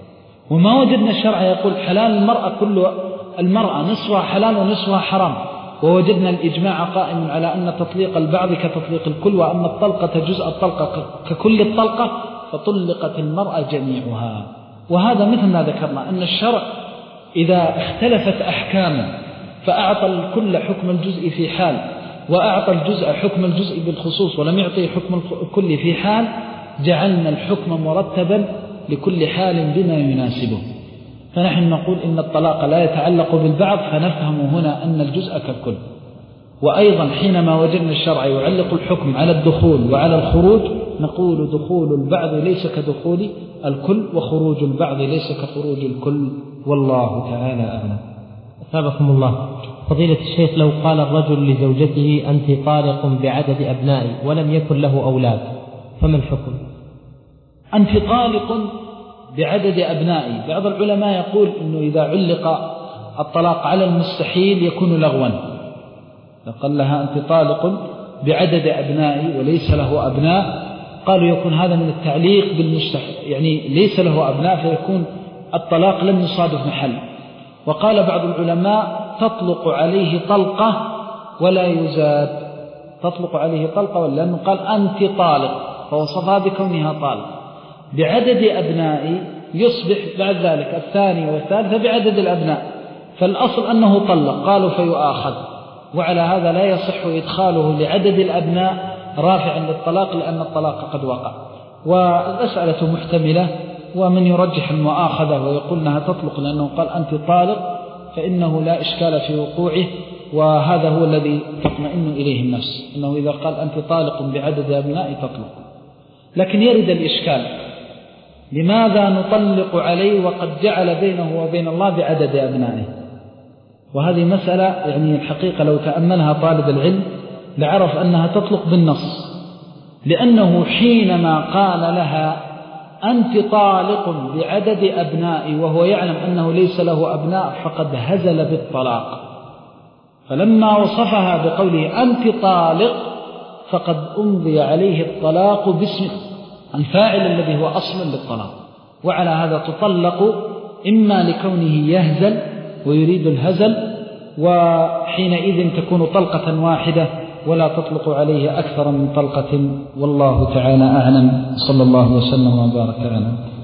B: وما وجدنا الشرع يقول حلال المرأة كلها، المرأة نصفها حلال ونصفها حرام. ووجدنا الإجماع قائم على أن تطليق البعض كتطليق الكل، وأن الطلقة جزء الطلقة ككل الطلقة، فطلقت المرأة جميعها. وهذا مثل ما ذكرنا أن الشرع إذا اختلفت أحكامه فأعطى الكل حكم الجزء في حال، وأعطى الجزء حكم الجزء بالخصوص، ولم يعطي حكم الكل في حال، جعلنا الحكم مرتبا لكل حال بما يناسبه. فنحن نقول إن الطلاق لا يتعلق بالبعض، فنفهم هنا أن الجزء كالكل. وأيضا حينما وجدنا الشرع يعلق الحكم على الدخول وعلى الخروج، نقول دخول البعض ليس كدخول الكل، وخروج البعض ليس كخروج الكل، والله تعالى أعلم.
A: أثابكم الله. فضيلة الشيخ، لو قال الرجل لزوجته أنت طالق بعدد أبنائي ولم يكن له أولاد، فما الحكم؟
B: أنت طالق بعدد أبنائي، بعض العلماء يقول إنه إذا علق الطلاق على المستحيل يكون لغوا. لقال لها أنت طالق بعدد أبنائي وليس له أبناء، قالوا يكون هذا من التعليق بالمستحيل، يعني ليس له أبناء فيكون الطلاق لم يصادف محل. وقال بعض العلماء تطلق عليه طلقة ولا يزاد، تطلق عليه طلقة، لأنه قال أنت طالق فوصفها بكونها طالق. بعدد أبنائي يصبح بعد ذلك الثاني والثالثة بعدد الأبناء، فالأصل أنه طلق، قالوا فيؤاخذ. وعلى هذا لا يصح إدخاله لعدد الأبناء رافعا للطلاق، لأن الطلاق قد وقع. والمسألة محتملة، ومن يرجح المؤاخذة ويقول أنها تطلق لأنه قال أنت طالق، فإنه لا إشكال في وقوعه، وهذا هو الذي تطمئن إليه النفس، أنه إذا قال أنت طالق بعدد أبنائي تطلق. لكن يرد الإشكال، لماذا نطلق عليه وقد جعل بينه وبين الله بعدد أبنائه؟ وهذه مسألة يعني الحقيقة لو تأملها طالب العلم لعرف أنها تطلق بالنص، لأنه حينما قال لها أنت طالق بعدد أبنائي وهو يعلم أنه ليس له أبناء فقد هزل بالطلاق. فلما وصفها بقوله أنت طالق فقد أمضي عليه الطلاق باسم الفاعل الذي هو أصل للطلاق. وعلى هذا تطلق إما لكونه يهزل ويريد الهزل، وحينئذ تكون طلقة واحدة ولا تطلق عليه أكثر من طلقة، والله تعالى أعلم. صلى الله وسلم وبارك على